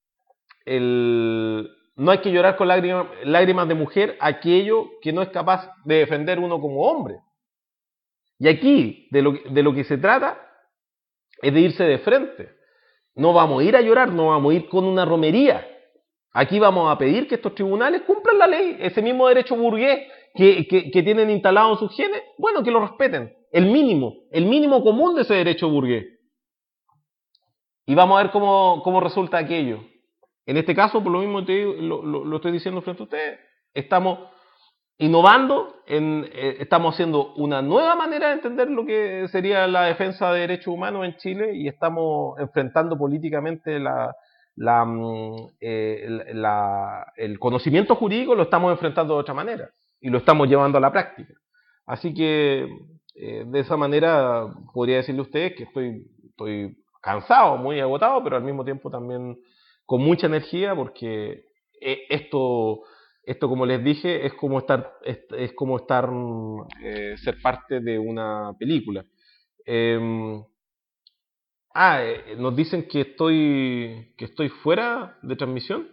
el no hay que llorar con lágrimas, lágrimas de mujer aquello que no es capaz de defender uno como hombre. Y aquí, de lo, de lo que se trata, es de irse de frente. No vamos a ir a llorar, no vamos a ir con una romería. Aquí vamos a pedir que estos tribunales cumplan la ley, ese mismo derecho burgués que, que, que tienen instalado en sus genes, bueno, que lo respeten. El mínimo, el mínimo común de ese derecho burgués. Y vamos a ver cómo, cómo resulta aquello. En este caso, por lo mismo te digo, lo, lo, lo estoy diciendo frente a ustedes, estamos innovando, en, eh, estamos haciendo una nueva manera de entender lo que sería la defensa de derechos humanos en Chile y estamos enfrentando políticamente la, la, eh, la, el conocimiento jurídico, lo estamos enfrentando de otra manera y lo estamos llevando a la práctica. Así que eh, de esa manera podría decirle a ustedes que estoy, estoy cansado, muy agotado, pero al mismo tiempo también con mucha energía porque esto, esto como les dije, es como estar, es, es como estar eh, ser parte de una película. Eh, ah, eh, nos dicen que estoy, que estoy fuera de transmisión.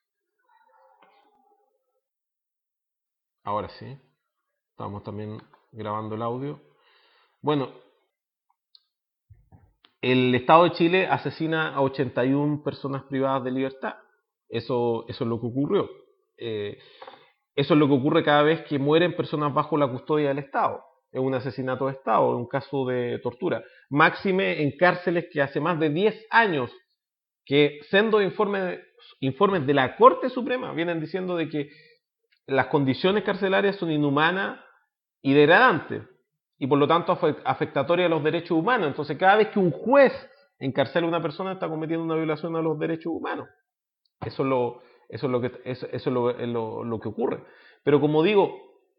Ahora sí, estamos también grabando el audio. Bueno, el Estado de Chile asesina a ochenta y una personas privadas de libertad. Eso, eso es lo que ocurrió. Eh, eso es lo que ocurre cada vez que mueren personas bajo la custodia del Estado. Es un asesinato de Estado, es un caso de tortura. Máxime en cárceles que hace más de diez años que sendos informes, informes de la Corte Suprema vienen diciendo de que las condiciones carcelarias son inhumanas y degradantes, y por lo tanto afectatorias a los derechos humanos. Entonces, cada vez que un juez encarcela a una persona, está cometiendo una violación a los derechos humanos. Eso es lo, eso es lo, que, eso, eso es lo, es lo, lo que ocurre. Pero como digo,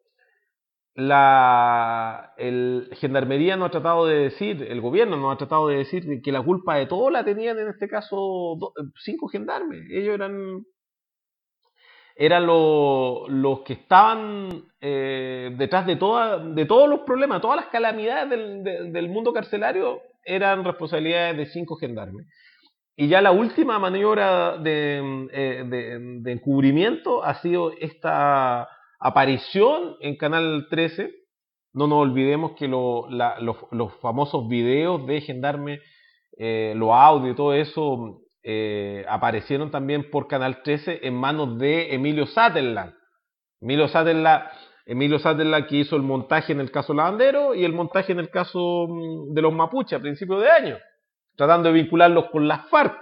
la el Gendarmería no ha tratado de decir, el gobierno no ha tratado de decir que la culpa de todo la tenían en este caso do, cinco gendarmes. Ellos eran eran los, los que estaban eh, detrás de, toda, de todos los problemas, todas las calamidades del, de, del mundo carcelario eran responsabilidades de cinco gendarmes. Y ya la última maniobra de, eh, de, de encubrimiento ha sido esta aparición en Canal trece. No nos olvidemos que lo, la, los, los famosos videos de gendarmes, eh, los audios y todo eso, eh, aparecieron también por Canal trece en manos de Emilio Sutherland. Emilio Sutherland, Emilio Sutherland que hizo el montaje en el caso Lavandero y el montaje en el caso de los mapuches a principios de año, tratando de vincularlos con las FARC.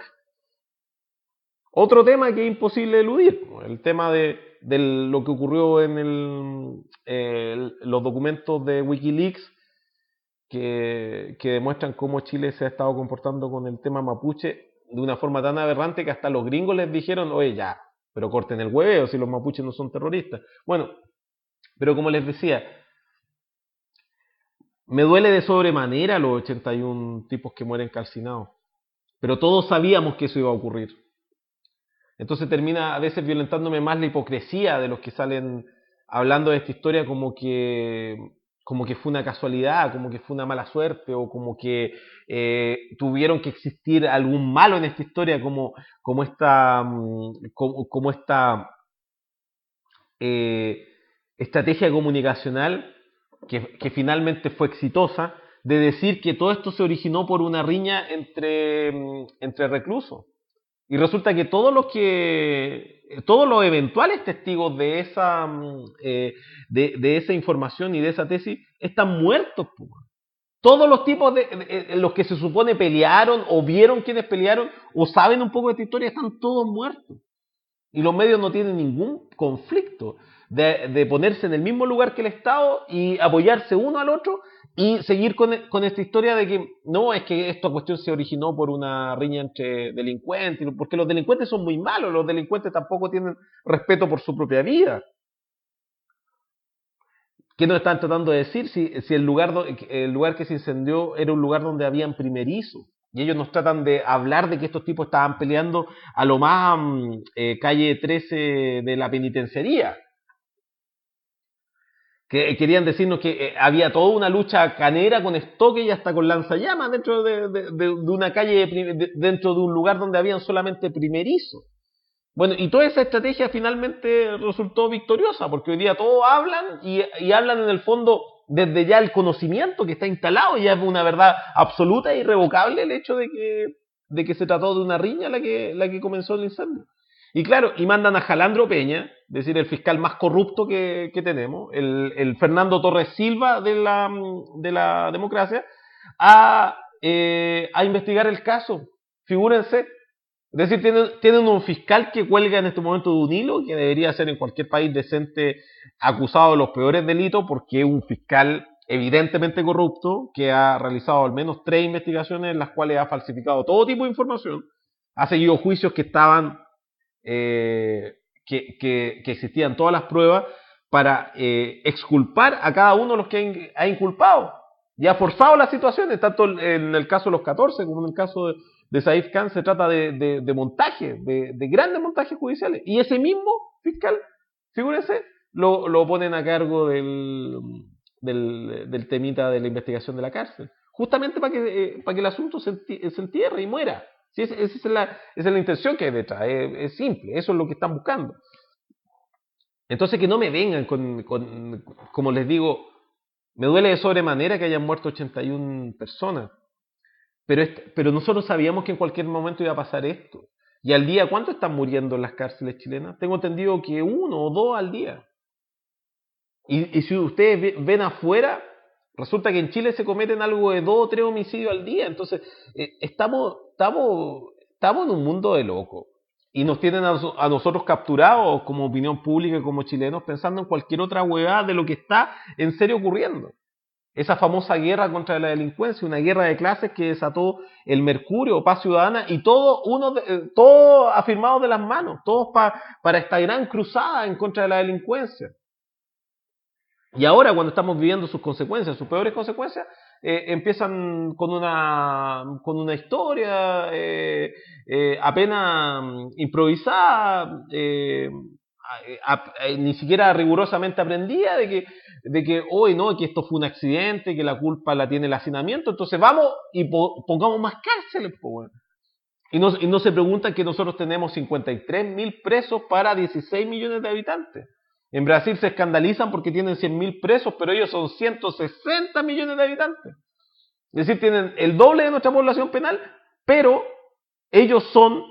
Otro tema que es imposible eludir, el tema de, de lo que ocurrió en el, eh, los documentos de Wikileaks que, que demuestran cómo Chile se ha estado comportando con el tema mapuche de una forma tan aberrante que hasta los gringos les dijeron, oye ya, pero corten el hueveo si los mapuches no son terroristas. Bueno, pero como les decía, me duele de sobremanera los ochenta y un tipos que mueren calcinados, pero todos sabíamos que eso iba a ocurrir. Entonces termina a veces violentándome más la hipocresía de los que salen hablando de esta historia como que, como que fue una casualidad, como que fue una mala suerte, o como que eh, tuvieron que existir algún malo en esta historia, como, como esta, como, como esta eh, estrategia comunicacional que, que finalmente fue exitosa, de decir que todo esto se originó por una riña entre, entre reclusos. Y resulta que todos los que todos los eventuales testigos de esa eh, de, de esa información y de esa tesis están muertos. Pues. Todos los tipos de, de, de los que se supone pelearon o vieron quienes pelearon o saben un poco de esta historia están todos muertos. Y los medios no tienen ningún conflicto de, de ponerse en el mismo lugar que el Estado y apoyarse uno al otro y seguir con, con esta historia de que no, es que esta cuestión se originó por una riña entre delincuentes, porque los delincuentes son muy malos, los delincuentes tampoco tienen respeto por su propia vida. ¿Qué nos están tratando de decir? Si, si el, lugar do, el lugar que se incendió era un lugar donde habían primerizos. Y ellos nos tratan de hablar de que estos tipos estaban peleando a lo más eh, calle trece de la penitenciaría. Que querían decirnos que eh, había toda una lucha canera con estoque y hasta con lanzallamas dentro de, de, de, de una calle, de, dentro de un lugar donde habían solamente primerizos. Bueno, y toda esa estrategia finalmente resultó victoriosa, porque hoy día todos hablan y, y hablan en el fondo desde ya el conocimiento que está instalado, y ya es una verdad absoluta e irrevocable el hecho de que, de que se trató de una riña la que, la que comenzó el incendio. Y claro, y mandan a Jalandro Peña, es decir, el fiscal más corrupto que, que tenemos, el, el Fernando Torres Silva de la, de la democracia, a, eh, a investigar el caso. Figúrense. Es decir, tienen, tienen un fiscal que cuelga en este momento de un hilo, que debería ser en cualquier país decente acusado de los peores delitos, porque es un fiscal evidentemente corrupto, que ha realizado al menos tres investigaciones en las cuales ha falsificado todo tipo de información, ha seguido juicios que estaban, eh, que, que, que existían todas las pruebas para eh, exculpar a cada uno de los que ha inculpado, y ha forzado las situaciones, tanto en el caso de los catorce como en el caso de de Saif Khan. Se trata de, de, de montaje, de, de grandes montajes judiciales. Y ese mismo fiscal, figúrense, lo, lo ponen a cargo del, del, del temita de la investigación de la cárcel. Justamente para que, eh, para que el asunto se, se entierre y muera. Sí, esa, esa, es la, esa es la intención que hay detrás. Es, es simple, eso es lo que están buscando. Entonces que no me vengan con, con como les digo, Me duele de sobremanera que hayan muerto ochenta y una personas, pero, este, pero nosotros sabíamos que en cualquier momento iba a pasar esto. Y al día, ¿cuánto están muriendo en las cárceles chilenas? Tengo entendido que uno o dos al día. Y, y si ustedes ven afuera, resulta que en Chile se cometen algo de dos o tres homicidios al día. Entonces, eh, estamos, estamos, estamos en un mundo de locos. Y nos tienen a, a nosotros capturados como opinión pública y como chilenos pensando en cualquier otra huevada de lo que está en serio ocurriendo. Esa famosa guerra contra la delincuencia, una guerra de clases que desató el Mercurio, Paz Ciudadana, y todo uno de, todo afirmado de las manos, todos pa, para esta gran cruzada en contra de la delincuencia. Y ahora, cuando estamos viviendo sus consecuencias, sus peores consecuencias, eh, empiezan con una, con una historia eh, eh, apenas improvisada, eh, a, a, a, ni siquiera rigurosamente aprendida, de que, de que hoy no, que esto fue un accidente, que la culpa la tiene el hacinamiento, entonces vamos y po, pongamos más cárceles, po, bueno. y, no, y no se preguntan que nosotros tenemos cincuenta y tres mil presos para dieciséis millones de habitantes. En Brasil se escandalizan porque tienen cien mil presos, pero ellos son ciento sesenta millones de habitantes. Es decir, tienen el doble de nuestra población penal, pero ellos son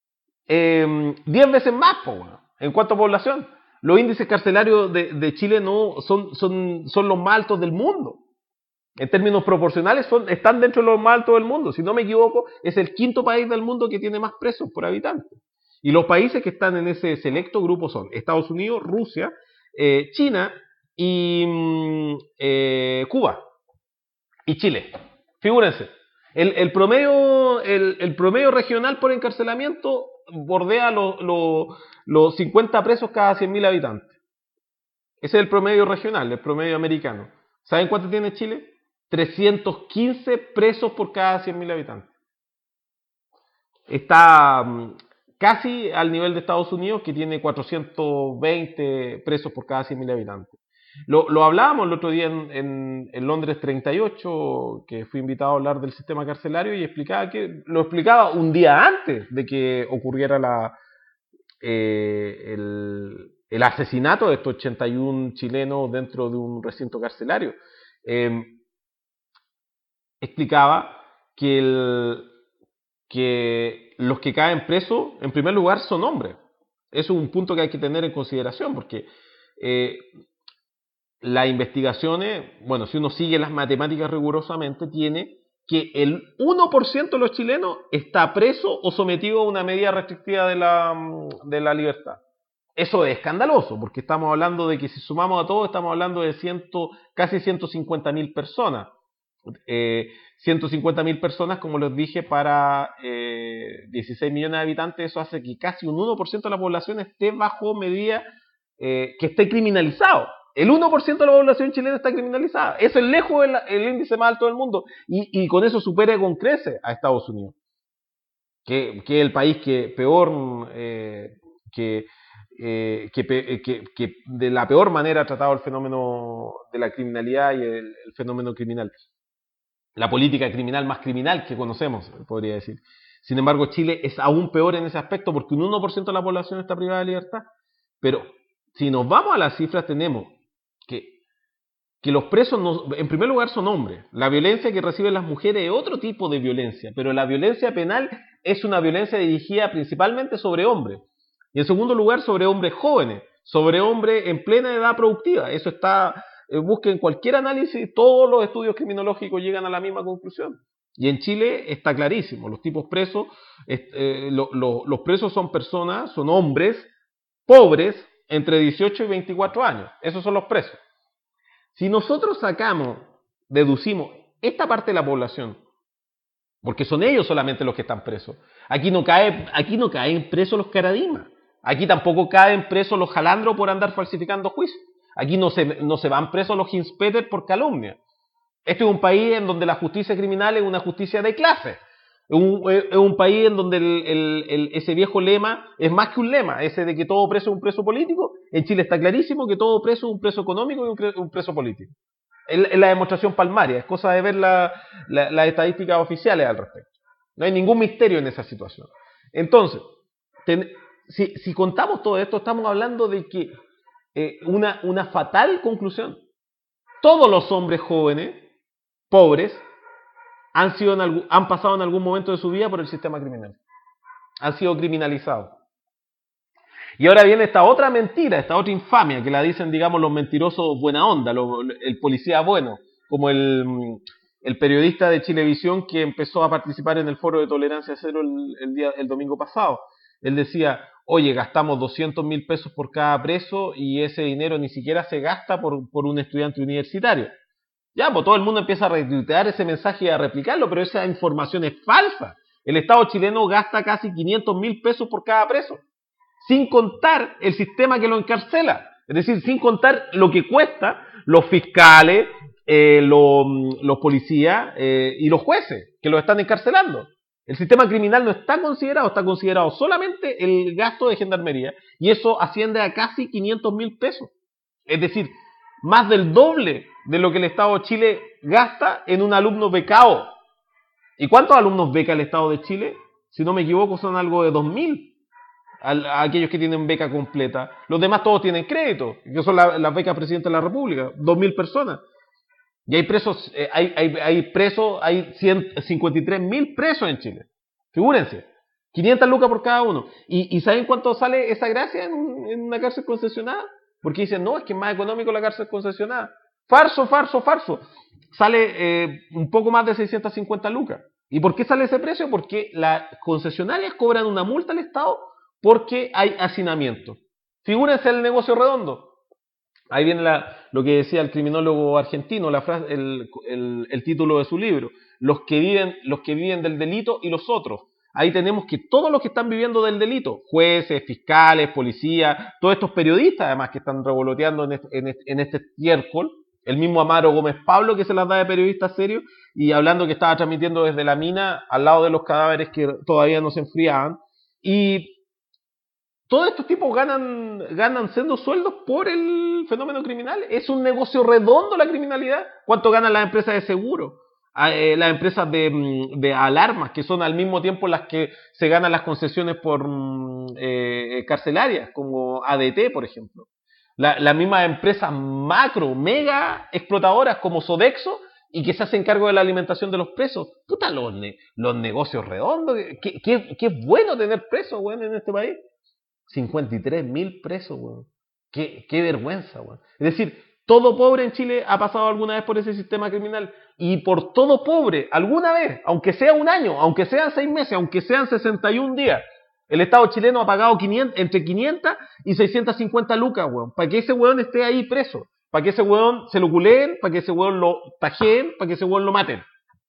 eh, diez veces más, po, bueno, en cuanto a población. Los índices carcelarios de, de Chile no son, son, son los más altos del mundo. En términos proporcionales son, están dentro de los más altos del mundo. Si no me equivoco, es el quinto país del mundo que tiene más presos por habitante. Y los países que están en ese selecto grupo son Estados Unidos, Rusia, eh, China y eh, Cuba y Chile. Figúrense, el, el, promedio, el, el promedio regional por encarcelamiento bordea los, los, los cincuenta presos cada cien mil habitantes. Ese es el promedio regional, el promedio americano. ¿Saben cuánto tiene Chile? trescientos quince presos por cada cien mil habitantes. Está casi al nivel de Estados Unidos, que tiene cuatrocientos veinte presos por cada cien mil habitantes. Lo, lo hablábamos el otro día en, en, en Londres treinta y ocho, que fui invitado a hablar del sistema carcelario y explicaba que lo explicaba un día antes de que ocurriera la, eh, el, el asesinato de estos ochenta y uno chilenos dentro de un recinto carcelario. Eh, explicaba que, el, que los que caen presos, en primer lugar, son hombres. Eso es un punto que hay que tener en consideración, porque eh, las investigaciones, bueno, si uno sigue las matemáticas rigurosamente, tiene que el uno por ciento de los chilenos está preso o sometido a una medida restrictiva de la, de la libertad. Eso es escandaloso, porque estamos hablando de que si sumamos a todos, estamos hablando de ciento, casi ciento cincuenta mil personas. Eh, ciento cincuenta mil personas, como les dije, para eh, dieciséis millones de habitantes. Eso hace que casi un uno por ciento de la población esté bajo medida, eh, que esté criminalizado. El uno por ciento de la población chilena está criminalizada. Eso es lejos el, el índice más alto del mundo. Y, y con eso supera con crece a Estados Unidos, que, que es el país que peor, eh, que, eh, que, que, que de la peor manera ha tratado el fenómeno de la criminalidad y el, el fenómeno criminal. La política criminal más criminal que conocemos, podría decir. Sin embargo, Chile es aún peor en ese aspecto porque un uno por ciento de la población está privada de libertad. Pero si nos vamos a las cifras, tenemos que, que los presos, no, en primer lugar, son hombres. La violencia que reciben las mujeres es otro tipo de violencia, pero la violencia penal es una violencia dirigida principalmente sobre hombres. Y en segundo lugar, sobre hombres jóvenes, sobre hombres en plena edad productiva. Eso está... Busquen cualquier análisis, todos los estudios criminológicos llegan a la misma conclusión. Y en Chile está clarísimo, los tipos presos, eh, lo, lo, los presos son personas, son hombres pobres entre dieciocho y veinticuatro años. Esos son los presos. Si nosotros sacamos, deducimos esta parte de la población, porque son ellos solamente los que están presos, aquí no, cae, aquí no caen presos los caradimas, aquí tampoco caen presos los jalandros por andar falsificando juicios. Aquí no se, no se van presos los Hinspeter por calumnia. Este es un país en donde la justicia criminal es una justicia de clase. Es un, es un país en donde el, el, el, ese viejo lema es más que un lema, ese de que todo preso es un preso político. En Chile está clarísimo que todo preso es un preso económico y un, un preso político. Es, es la demostración palmaria, es cosa de ver las la, la estadísticas oficiales al respecto. No hay ningún misterio en esa situación. Entonces, ten, si, si contamos todo esto, estamos hablando de que Eh, una, una fatal conclusión. todos los hombres jóvenes, pobres, han, sido en algún, han pasado en algún momento de su vida por el sistema criminal. Han sido criminalizados. Y ahora viene esta otra mentira, esta otra infamia, que la dicen, digamos, los mentirosos buena onda, lo, el policía bueno, como el, el periodista de Chilevisión que empezó a participar en el foro de tolerancia cero el, el, día, el domingo pasado. Él decía, oye, gastamos doscientos mil pesos por cada preso y ese dinero ni siquiera se gasta por, por un estudiante universitario. Ya, pues todo el mundo empieza a retuitear ese mensaje y a replicarlo, pero esa información es falsa. El Estado chileno gasta casi quinientos mil pesos por cada preso, sin contar el sistema que lo encarcela. Es decir, sin contar lo que cuesta los fiscales, eh, lo, los policías eh, y los jueces que lo están encarcelando. El sistema criminal no está considerado, está considerado solamente el gasto de gendarmería, y eso asciende a casi quinientos mil pesos. Es decir, más del doble de lo que el Estado de Chile gasta en un alumno becado. ¿Y cuántos alumnos beca el Estado de Chile? Si no me equivoco, son algo de dos mil, a, a aquellos que tienen beca completa. Los demás todos tienen crédito, que son las la becas Presidente de la República, dos mil personas. Y hay presos, eh, hay, hay, hay presos, hay cincuenta y tres mil presos en Chile. Figúrense, quinientas lucas por cada uno. ¿Y, y saben cuánto sale esa gracia en, en una cárcel concesionada? Porque dicen, no, es que es más económico la cárcel concesionada. Farso, farso, farso. Sale eh, un poco más de seiscientas cincuenta lucas. ¿Y por qué sale ese precio? Porque las concesionarias cobran una multa al Estado porque hay hacinamiento. Figúrense el negocio redondo. Ahí viene la, lo que decía el criminólogo argentino, la frase, el, el, el título de su libro. Los que viven, los que viven del delito y los otros. Ahí tenemos que todos los que están viviendo del delito, jueces, fiscales, policías, todos estos periodistas además que están revoloteando en este, en este, en este estiércol, el mismo Amaro Gómez Pablo que se las da de periodista serio y hablando que estaba transmitiendo desde la mina al lado de los cadáveres que todavía no se enfriaban, y todos estos tipos ganan, ganan siendo sueldos por el fenómeno criminal. Es un negocio redondo la criminalidad. ¿Cuánto ganan las empresas de seguro? Eh, las empresas de, de alarmas, que son al mismo tiempo las que se ganan las concesiones por eh, carcelarias, como A D T, por ejemplo. La, las mismas empresas macro, mega explotadoras como Sodexo, y que se hacen cargo de la alimentación de los presos. Puta, los, ne los negocios redondos. Qué, qué, qué bueno tener presos, weón, en este país. cincuenta y tres mil presos, weón. Qué, qué vergüenza, weón. Es decir, todo pobre en Chile ha pasado alguna vez por ese sistema criminal. Y por todo pobre, alguna vez, aunque sea un año, aunque sean seis meses, aunque sean sesenta y un días, el Estado chileno ha pagado quinientas, entre quinientas y seiscientas cincuenta lucas, weón, para que ese weón esté ahí preso, para que ese weón se lo culeen, para que ese weón lo tajeen, para que ese weón lo maten.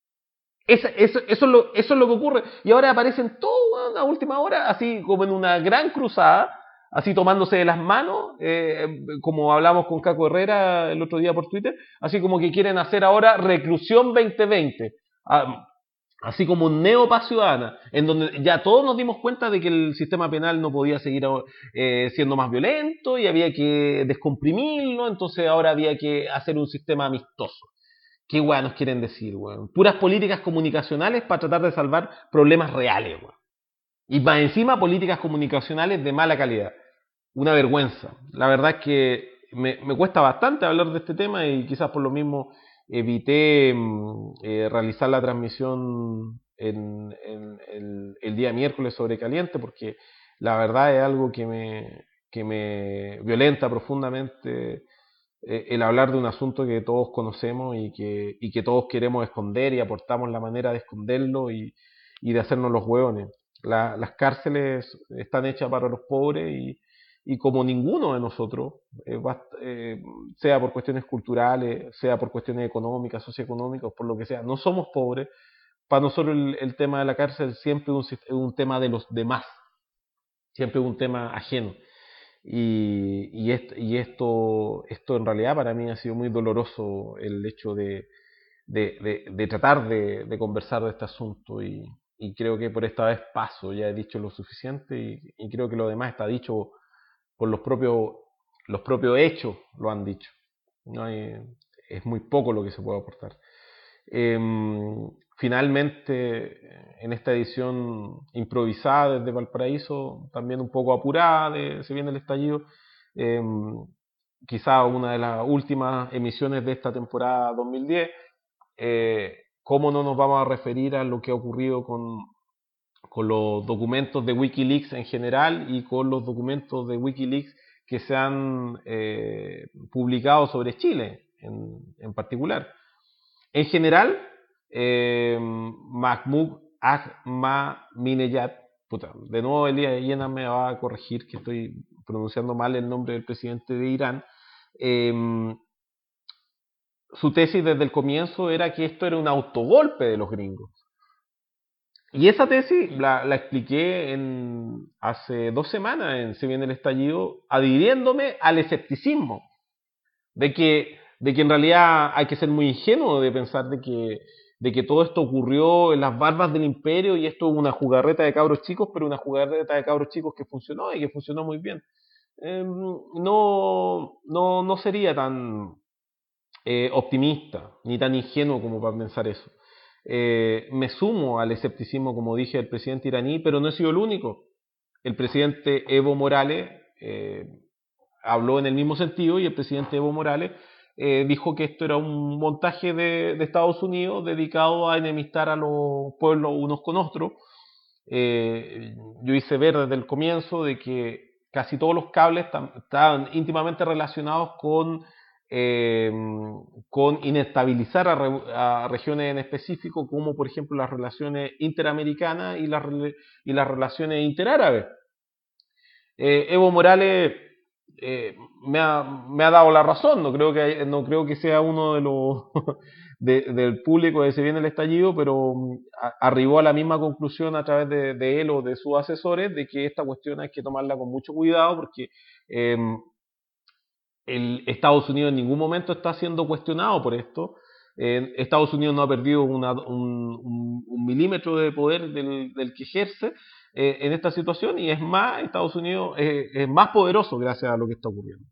Eso, eso, eso, es lo, eso es lo que ocurre. Y ahora aparecen todos a última hora, así como en una gran cruzada, así tomándose de las manos, eh, como hablamos con Caco Herrera el otro día por Twitter, así como que quieren hacer ahora reclusión veinte veinte, ah, así como un neopaz ciudadana, en donde ya todos nos dimos cuenta de que el sistema penal no podía seguir eh, siendo más violento y había que descomprimirlo, entonces ahora había que hacer un sistema amistoso. ¿Qué weá nos quieren decir, weón? Puras políticas comunicacionales para tratar de salvar problemas reales, weón. Y más encima políticas comunicacionales de mala calidad. Una vergüenza. La verdad es que me, me cuesta bastante hablar de este tema y quizás por lo mismo evité eh, realizar la transmisión en, en, en el día miércoles sobre Caliente, porque la verdad es algo que me, que me violenta profundamente el hablar de un asunto que todos conocemos y que, y que todos queremos esconder y aportamos la manera de esconderlo y, y de hacernos los hueones. La, las cárceles están hechas para los pobres y, y como ninguno de nosotros, eh, va, eh, sea por cuestiones culturales, sea por cuestiones económicas, socioeconómicas, por lo que sea, no somos pobres, para nosotros el, el tema de la cárcel siempre es un, es un tema de los demás, siempre es un tema ajeno. Y, y, esto, y esto, esto en realidad para mí ha sido muy doloroso el hecho de, de, de, de tratar de, de conversar de este asunto y, y creo que por esta vez paso, ya he dicho lo suficiente y, y creo que lo demás está dicho por los propios, los propios hechos, lo han dicho. No hay, es muy poco lo que se puede aportar. Eh, finalmente, en esta edición improvisada desde Valparaíso, también un poco apurada, de, se viene el estallido, eh, quizá una de las últimas emisiones de esta temporada dos mil diez, eh, ¿cómo no nos vamos a referir a lo que ha ocurrido con, con los documentos de Wikileaks en general y con los documentos de Wikileaks que se han eh, publicado sobre Chile en, en particular? En general, eh, Mahmoud Ahmadinejad, puta, de nuevo Elías Llena me va a corregir que estoy pronunciando mal el nombre del presidente de Irán. Eh, su tesis desde el comienzo era que esto era un autogolpe de los gringos. Y esa tesis la, la expliqué en, hace dos semanas en Se Viene el Estallido, adhiriéndome al escepticismo, de que, de que en realidad hay que ser muy ingenuo de pensar de que, de que todo esto ocurrió en las barbas del imperio y esto es una jugarreta de cabros chicos, pero una jugarreta de cabros chicos que funcionó y que funcionó muy bien. Eh, no, no, no sería tan eh, optimista ni tan ingenuo como para pensar eso. Eh, me sumo al escepticismo, como dije, del presidente iraní, pero no he sido el único. El presidente Evo Morales eh, habló en el mismo sentido y el presidente Evo Morales eh, dijo que esto era un montaje de, de Estados Unidos dedicado a enemistar a los pueblos unos con otros. Eh, yo hice ver desde el comienzo de que casi todos los cables estaban íntimamente relacionados con Eh, con inestabilizar a, re, a regiones en específico, como por ejemplo las relaciones interamericanas y las, y las relaciones interárabes. Eh, Evo Morales eh, me, ha, me ha dado la razón, no creo que, no creo que sea uno de los de, del público de Se Viene el Estallido, pero a, arribó a la misma conclusión a través de, de él o de sus asesores de que esta cuestión hay que tomarla con mucho cuidado porque eh, el Estados Unidos en ningún momento está siendo cuestionado por esto. Eh, Estados Unidos no ha perdido una, un, un, un milímetro de poder del, del que ejerce eh, en esta situación, y es más, Estados Unidos eh, es más poderoso gracias a lo que está ocurriendo.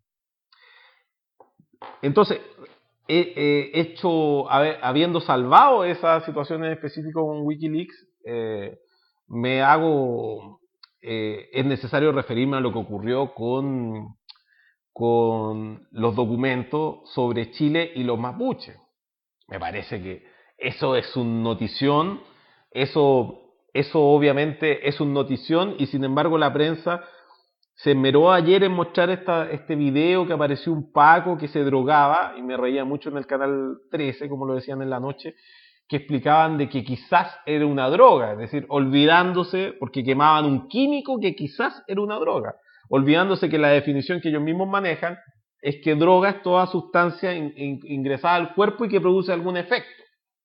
Entonces, he, he hecho, habiendo salvado esa situación en específico con Wikileaks, eh, me hago, eh, es necesario referirme a lo que ocurrió con con los documentos sobre Chile y los mapuches. Me parece que eso es un notición, eso, eso obviamente es un notición, y sin embargo la prensa se esmeró ayer en mostrar esta, este video que apareció un Paco que se drogaba, y me reía mucho en el canal trece, como lo decían en la noche, que explicaban de que quizás era una droga, es decir, olvidándose, porque quemaban un químico que quizás era una droga, olvidándose que la definición que ellos mismos manejan es que droga es toda sustancia in, in, ingresada al cuerpo y que produce algún efecto.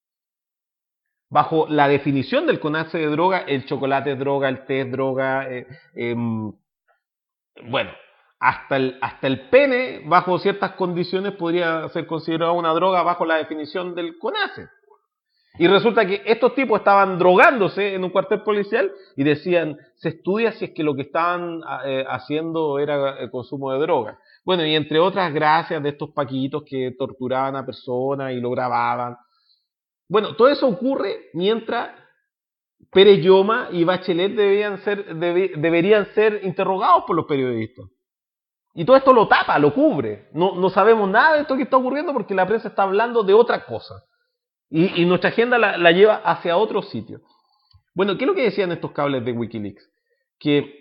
Bajo la definición del CONACE de droga, el chocolate es droga, el té es droga, eh, eh, bueno, hasta el, hasta el pene, bajo ciertas condiciones, podría ser considerado una droga bajo la definición del CONACE. Y resulta que estos tipos estaban drogándose en un cuartel policial y decían, se estudia si es que lo que estaban eh, haciendo era el consumo de drogas. Bueno, y entre otras gracias de estos paquitos que torturaban a personas y lo grababan. Bueno, todo eso ocurre mientras Pérez Lloma y Bachelet deberían ser, debe, deberían ser interrogados por los periodistas. Y todo esto lo tapa, lo cubre. No, no sabemos nada de esto que está ocurriendo porque la prensa está hablando de otra cosa. Y, y nuestra agenda la, la lleva hacia otro sitio. Bueno, ¿qué es lo que decían estos cables de Wikileaks? Que,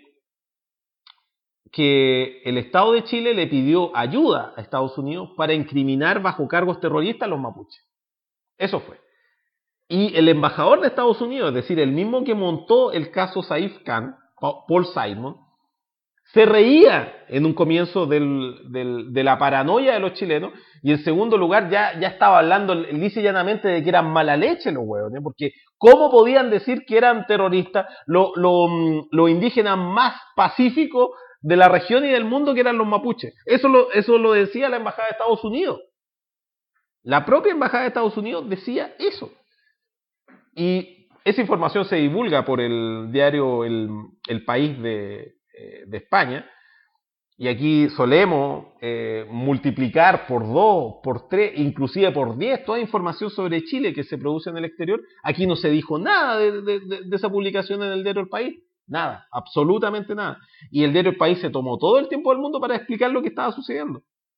que el Estado de Chile le pidió ayuda a Estados Unidos para incriminar bajo cargos terroristas a los mapuches. Eso fue. Y el embajador de Estados Unidos, es decir, el mismo que montó el caso Saif Khan, Paul Simon, se reía en un comienzo del, del, de la paranoia de los chilenos, y en segundo lugar ya, ya estaba hablando lisa y llanamente de que eran mala leche los huevones, porque ¿cómo podían decir que eran terroristas los lo, lo indígenas más pacíficos de la región y del mundo, que eran los mapuches? Eso lo, eso lo decía la embajada de Estados Unidos. La propia embajada de Estados Unidos decía eso. Y esa información se divulga por el diario El, el País de, de España, y aquí solemos eh, multiplicar por dos, por tres, inclusive por diez toda información sobre Chile que se produce en el exterior. Aquí no se dijo nada de, de, de, de esa publicación en el diario El País, nada, absolutamente nada. Y el diario El País se tomó todo el tiempo del mundo para explicar lo que estaba sucediendo.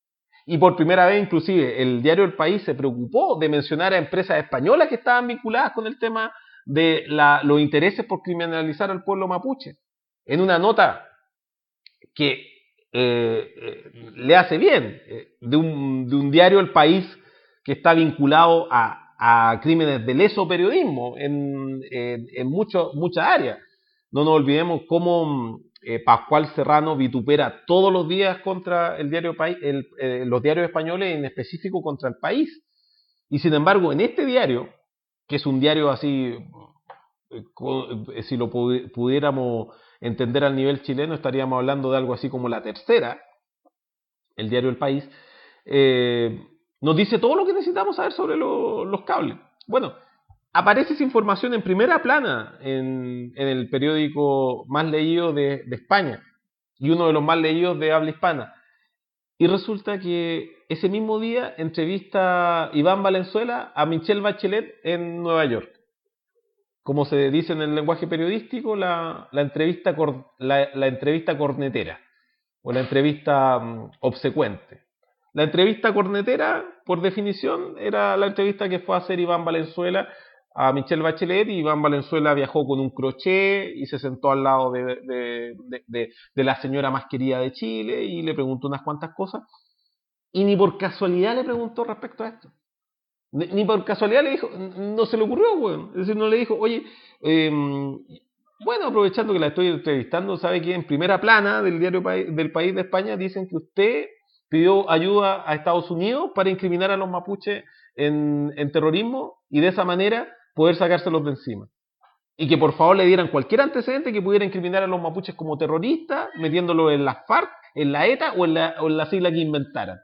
Y por primera vez, inclusive, el diario El País se preocupó de mencionar a empresas españolas que estaban vinculadas con el tema de la, los intereses por criminalizar al pueblo mapuche. En una nota que eh, eh, le hace bien, eh, de, un, de un diario El País que está vinculado a, a crímenes de leso periodismo en, en, en mucho, muchas áreas. No nos olvidemos cómo eh, Pascual Serrano vitupera todos los días contra el diario País, el, eh, los diarios españoles, en específico contra El País. Y sin embargo, en este diario, que es un diario así, eh, si lo pudiéramos entender al nivel chileno, estaríamos hablando de algo así como La Tercera, el diario El País, eh, nos dice todo lo que necesitamos saber sobre lo, los cables. Bueno, aparece esa información en primera plana en, en el periódico más leído de, de España y uno de los más leídos de habla hispana. Y resulta que ese mismo día entrevista Iván Valenzuela a Michelle Bachelet en Nueva York. Como se dice en el lenguaje periodístico, la, la, entrevista, la, la entrevista cornetera o la entrevista um, obsecuente. La entrevista cornetera, por definición, era la entrevista que fue a hacer Iván Valenzuela a Michelle Bachelet, y Iván Valenzuela viajó con un crochet y se sentó al lado de, de, de, de, de la señora más querida de Chile y le preguntó unas cuantas cosas, y ni por casualidad le preguntó respecto a esto. Ni, ni por casualidad le dijo, no se le ocurrió, bueno. Es decir, no le dijo, oye, eh, bueno, aprovechando que la estoy entrevistando, sabe que en primera plana del diario del País de España dicen que usted pidió ayuda a Estados Unidos para incriminar a los mapuches en, en terrorismo y de esa manera poder sacárselos de encima. Y que por favor le dieran cualquier antecedente que pudiera incriminar a los mapuches como terroristas, metiéndolos en la FARC, en la ETA o en la, o en la sigla que inventaran.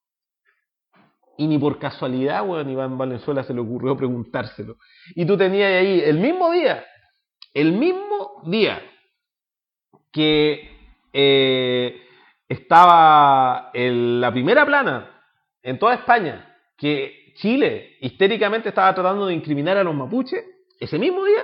Y ni por casualidad, bueno, Iván Valenzuela se le ocurrió preguntárselo. Y tú tenías ahí el mismo día, el mismo día que eh, estaba en la primera plana en toda España, que Chile histéricamente estaba tratando de incriminar a los mapuches, ese mismo día,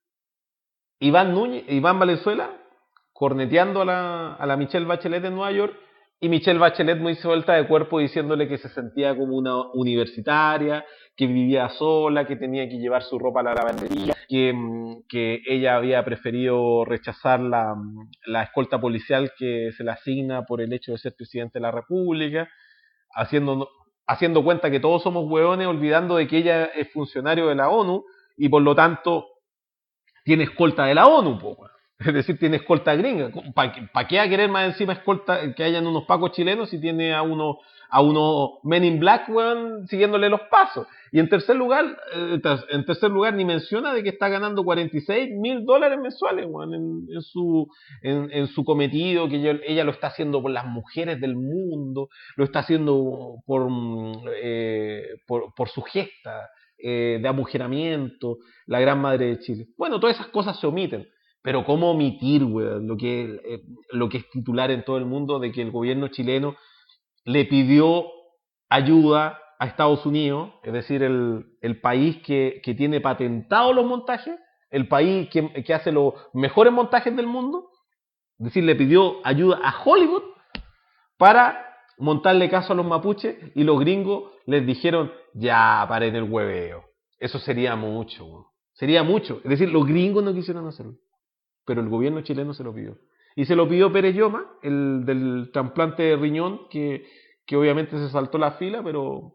Iván, Núñez, Iván Valenzuela corneteando a la, a la Michelle Bachelet en Nueva York, y Michelle Bachelet muy suelta de cuerpo diciéndole que se sentía como una universitaria, que vivía sola, que tenía que llevar su ropa a la lavandería, que, que ella había preferido rechazar la, la escolta policial que se le asigna por el hecho de ser presidente de la República, haciendo, haciendo cuenta que todos somos hueones, olvidando de que ella es funcionario de la ONU y por lo tanto tiene escolta de la ONU, po. Es decir, tiene escolta gringa. ¿Para pa qué va a querer más encima escolta que hayan unos pacos chilenos si tiene a uno a unos Men in Black, weón, siguiéndole los pasos? Y en tercer lugar, eh, en tercer lugar ni menciona de que está ganando cuarenta y seis mil dólares mensuales, weón, en, en su en, en su cometido, que ella, ella lo está haciendo por las mujeres del mundo, lo está haciendo por eh, por, por su gesta eh, de amujeramiento, la gran madre de Chile. Bueno, todas esas cosas se omiten. Pero cómo omitir, weón, lo que, eh, lo que es titular en todo el mundo de que el gobierno chileno le pidió ayuda a Estados Unidos, es decir, el, el país que, que tiene patentados los montajes, el país que, que hace los mejores montajes del mundo, es decir, le pidió ayuda a Hollywood para montarle caso a los mapuches, y los gringos les dijeron, ya, paren el hueveo. Eso sería mucho, weón. Sería mucho. Es decir, los gringos no quisieron hacerlo, pero el gobierno chileno se lo pidió. Y se lo pidió Pérez Lloma, el del trasplante de riñón, que, que obviamente se saltó la fila, pero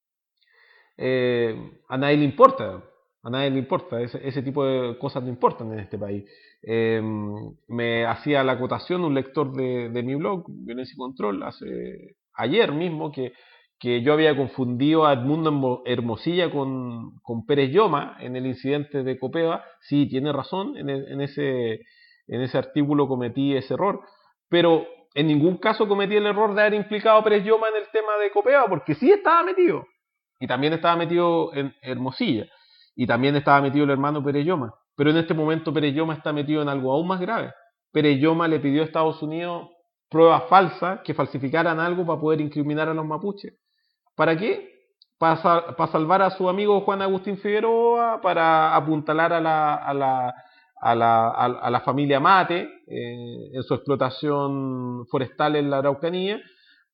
eh, a nadie le importa. A nadie le importa. Ese, ese tipo de cosas no importan en este país. Eh, me hacía la acotación un lector de, de mi blog, Violencia y Control, hace, ayer mismo, que, que yo había confundido a Edmundo Hermosilla con, con Pérez Lloma en el incidente de Copeva. Sí, tiene razón, en, en, ese, en ese artículo cometí ese error, pero en ningún caso cometí el error de haber implicado a Pérez Lloma en el tema de Copeva, porque sí estaba metido, y también estaba metido en Hermosilla, y también estaba metido el hermano Pérez Lloma, pero en este momento Pérez Lloma está metido en algo aún más grave. Pérez Lloma le pidió a Estados Unidos pruebas falsas que falsificaran algo para poder incriminar a los mapuches. ¿Para qué? Para, sal, para salvar a su amigo Juan Agustín Figueroa, para apuntalar a la, a la, a la, a la familia Mate eh, en su explotación forestal en la Araucanía,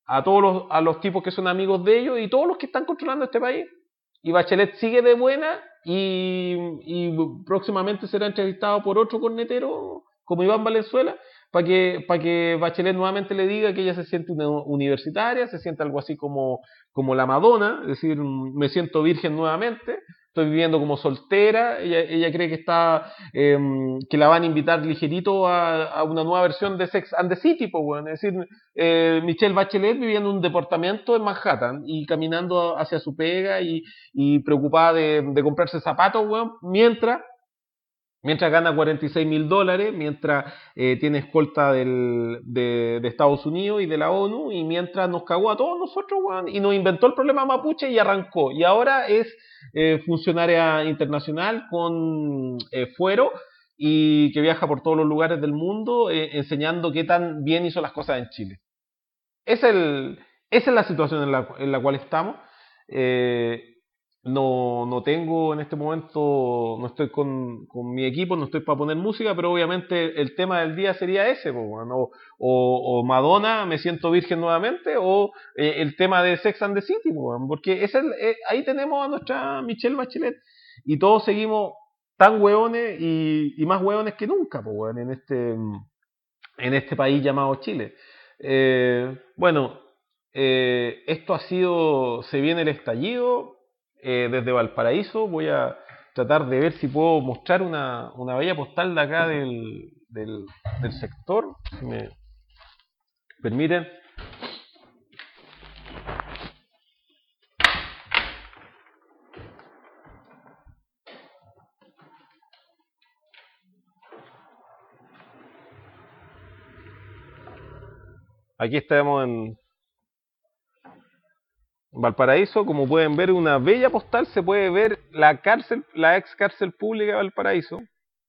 a todos los, a los tipos que son amigos de ellos y todos los que están controlando este país. Y Bachelet sigue de buena y, y próximamente será entrevistado por otro cornetero como Iván Valenzuela para que, para que Bachelet nuevamente le diga que ella se siente una universitaria, se siente algo así como, como la Madonna, es decir, me siento virgen nuevamente, estoy viviendo como soltera, ella, ella cree que está eh, que la van a invitar ligerito a, a una nueva versión de Sex and the City, pues, bueno. Es decir, eh, Michelle Bachelet viviendo en un departamento en Manhattan y caminando hacia su pega y, y preocupada de, de comprarse zapatos, bueno, mientras Mientras gana cuarenta y seis mil dólares, mientras eh, tiene escolta del, de, de Estados Unidos y de la ONU, y mientras nos cagó a todos nosotros, weón, y nos inventó el problema mapuche y arrancó. Y ahora es eh, funcionaria internacional con eh, fuero y que viaja por todos los lugares del mundo eh, enseñando qué tan bien hizo las cosas en Chile. Es el, esa es la situación en la, en la cual estamos. Eh, no, no tengo en este momento, no estoy con, con mi equipo, no estoy para poner música, pero obviamente el tema del día sería ese, pues, bueno, o, o, o Madonna, me siento virgen nuevamente, o eh, el tema de Sex and the City, pues, bueno, porque es el, eh, ahí tenemos a nuestra Michelle Bachelet y todos seguimos tan hueones y, y más hueones que nunca, pues, bueno, en este, en este país llamado Chile. Eh, bueno, eh, esto ha sido, se viene el estallido. Eh, desde Valparaíso voy a tratar de ver si puedo mostrar una, una bella postal de acá del, del, del sector, si me permiten. Aquí estamos en Valparaíso, como pueden ver, una bella postal, se puede ver la cárcel, la ex cárcel pública de Valparaíso.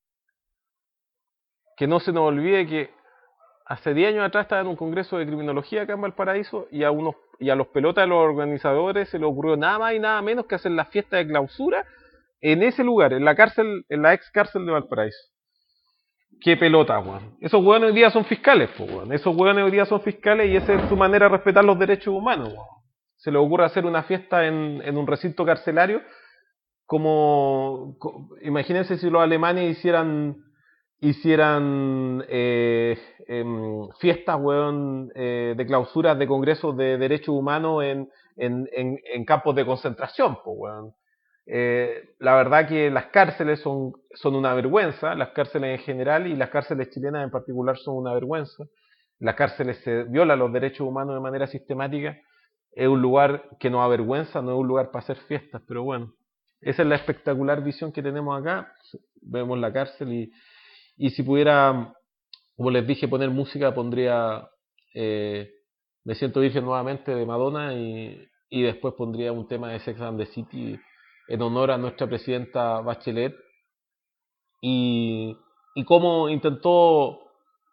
Que no se nos olvide que hace diez años atrás estaba en un congreso de criminología acá en Valparaíso y a unos y a los pelotas de los organizadores se les ocurrió nada más y nada menos que hacer la fiesta de clausura en ese lugar, en la cárcel, en la ex cárcel de Valparaíso. Qué pelota, weón. Esos weones hoy día son fiscales, pues, weón. Esos weones hoy día son fiscales y esa es su manera de respetar los derechos humanos, weón. Se les ocurre hacer una fiesta en, en un recinto carcelario como, como imagínense si los alemanes hicieran hicieran eh, eh, fiestas, weón, eh, de clausuras de congresos de derechos humanos en, en, en, en campos de concentración, pues, weón. Eh, la verdad que las cárceles son, son una vergüenza, las cárceles en general y las cárceles chilenas en particular son una vergüenza. Las cárceles se violan los derechos humanos de manera sistemática. Es un lugar que nos avergüenza, no es un lugar para hacer fiestas, pero bueno, esa es la espectacular visión que tenemos acá. Vemos la cárcel y y si pudiera, como les dije, poner música, pondría eh, Me siento virgen nuevamente de Madonna y, y después pondría un tema de Sex and the City en honor a nuestra presidenta Bachelet y, y cómo intentó,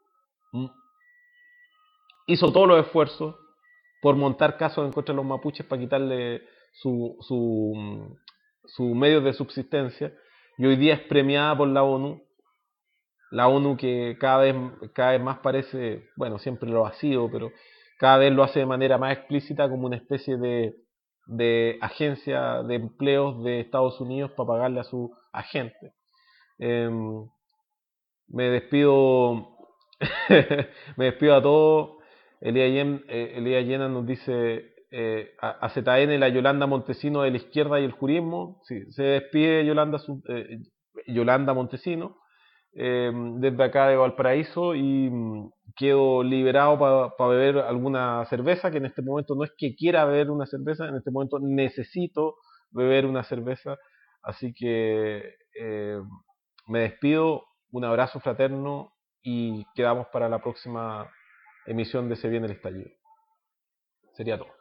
hizo todos los esfuerzos por montar casos en contra de los mapuches para quitarle su, su, su medio de subsistencia y hoy día es premiada por la ONU. La ONU que cada vez, cada vez más parece, bueno, siempre lo ha sido, pero cada vez lo hace de manera más explícita como una especie de, de agencia de empleos de Estados Unidos para pagarle a su agente. Eh, me despido, me despido a todos. Elías Yen, eh, Elías Llena nos dice eh, a, a Z N la Yolanda Montesino de la izquierda y el jurismo. Sí, se despide Yolanda, eh, Yolanda Montesino. Eh, desde acá de Valparaíso y mm, quedo liberado para pa beber alguna cerveza, que en este momento no es que quiera beber una cerveza, en este momento necesito beber una cerveza, así que eh, me despido, un abrazo fraterno y quedamos para la próxima emisión de Se Viene el Estallido. Sería todo.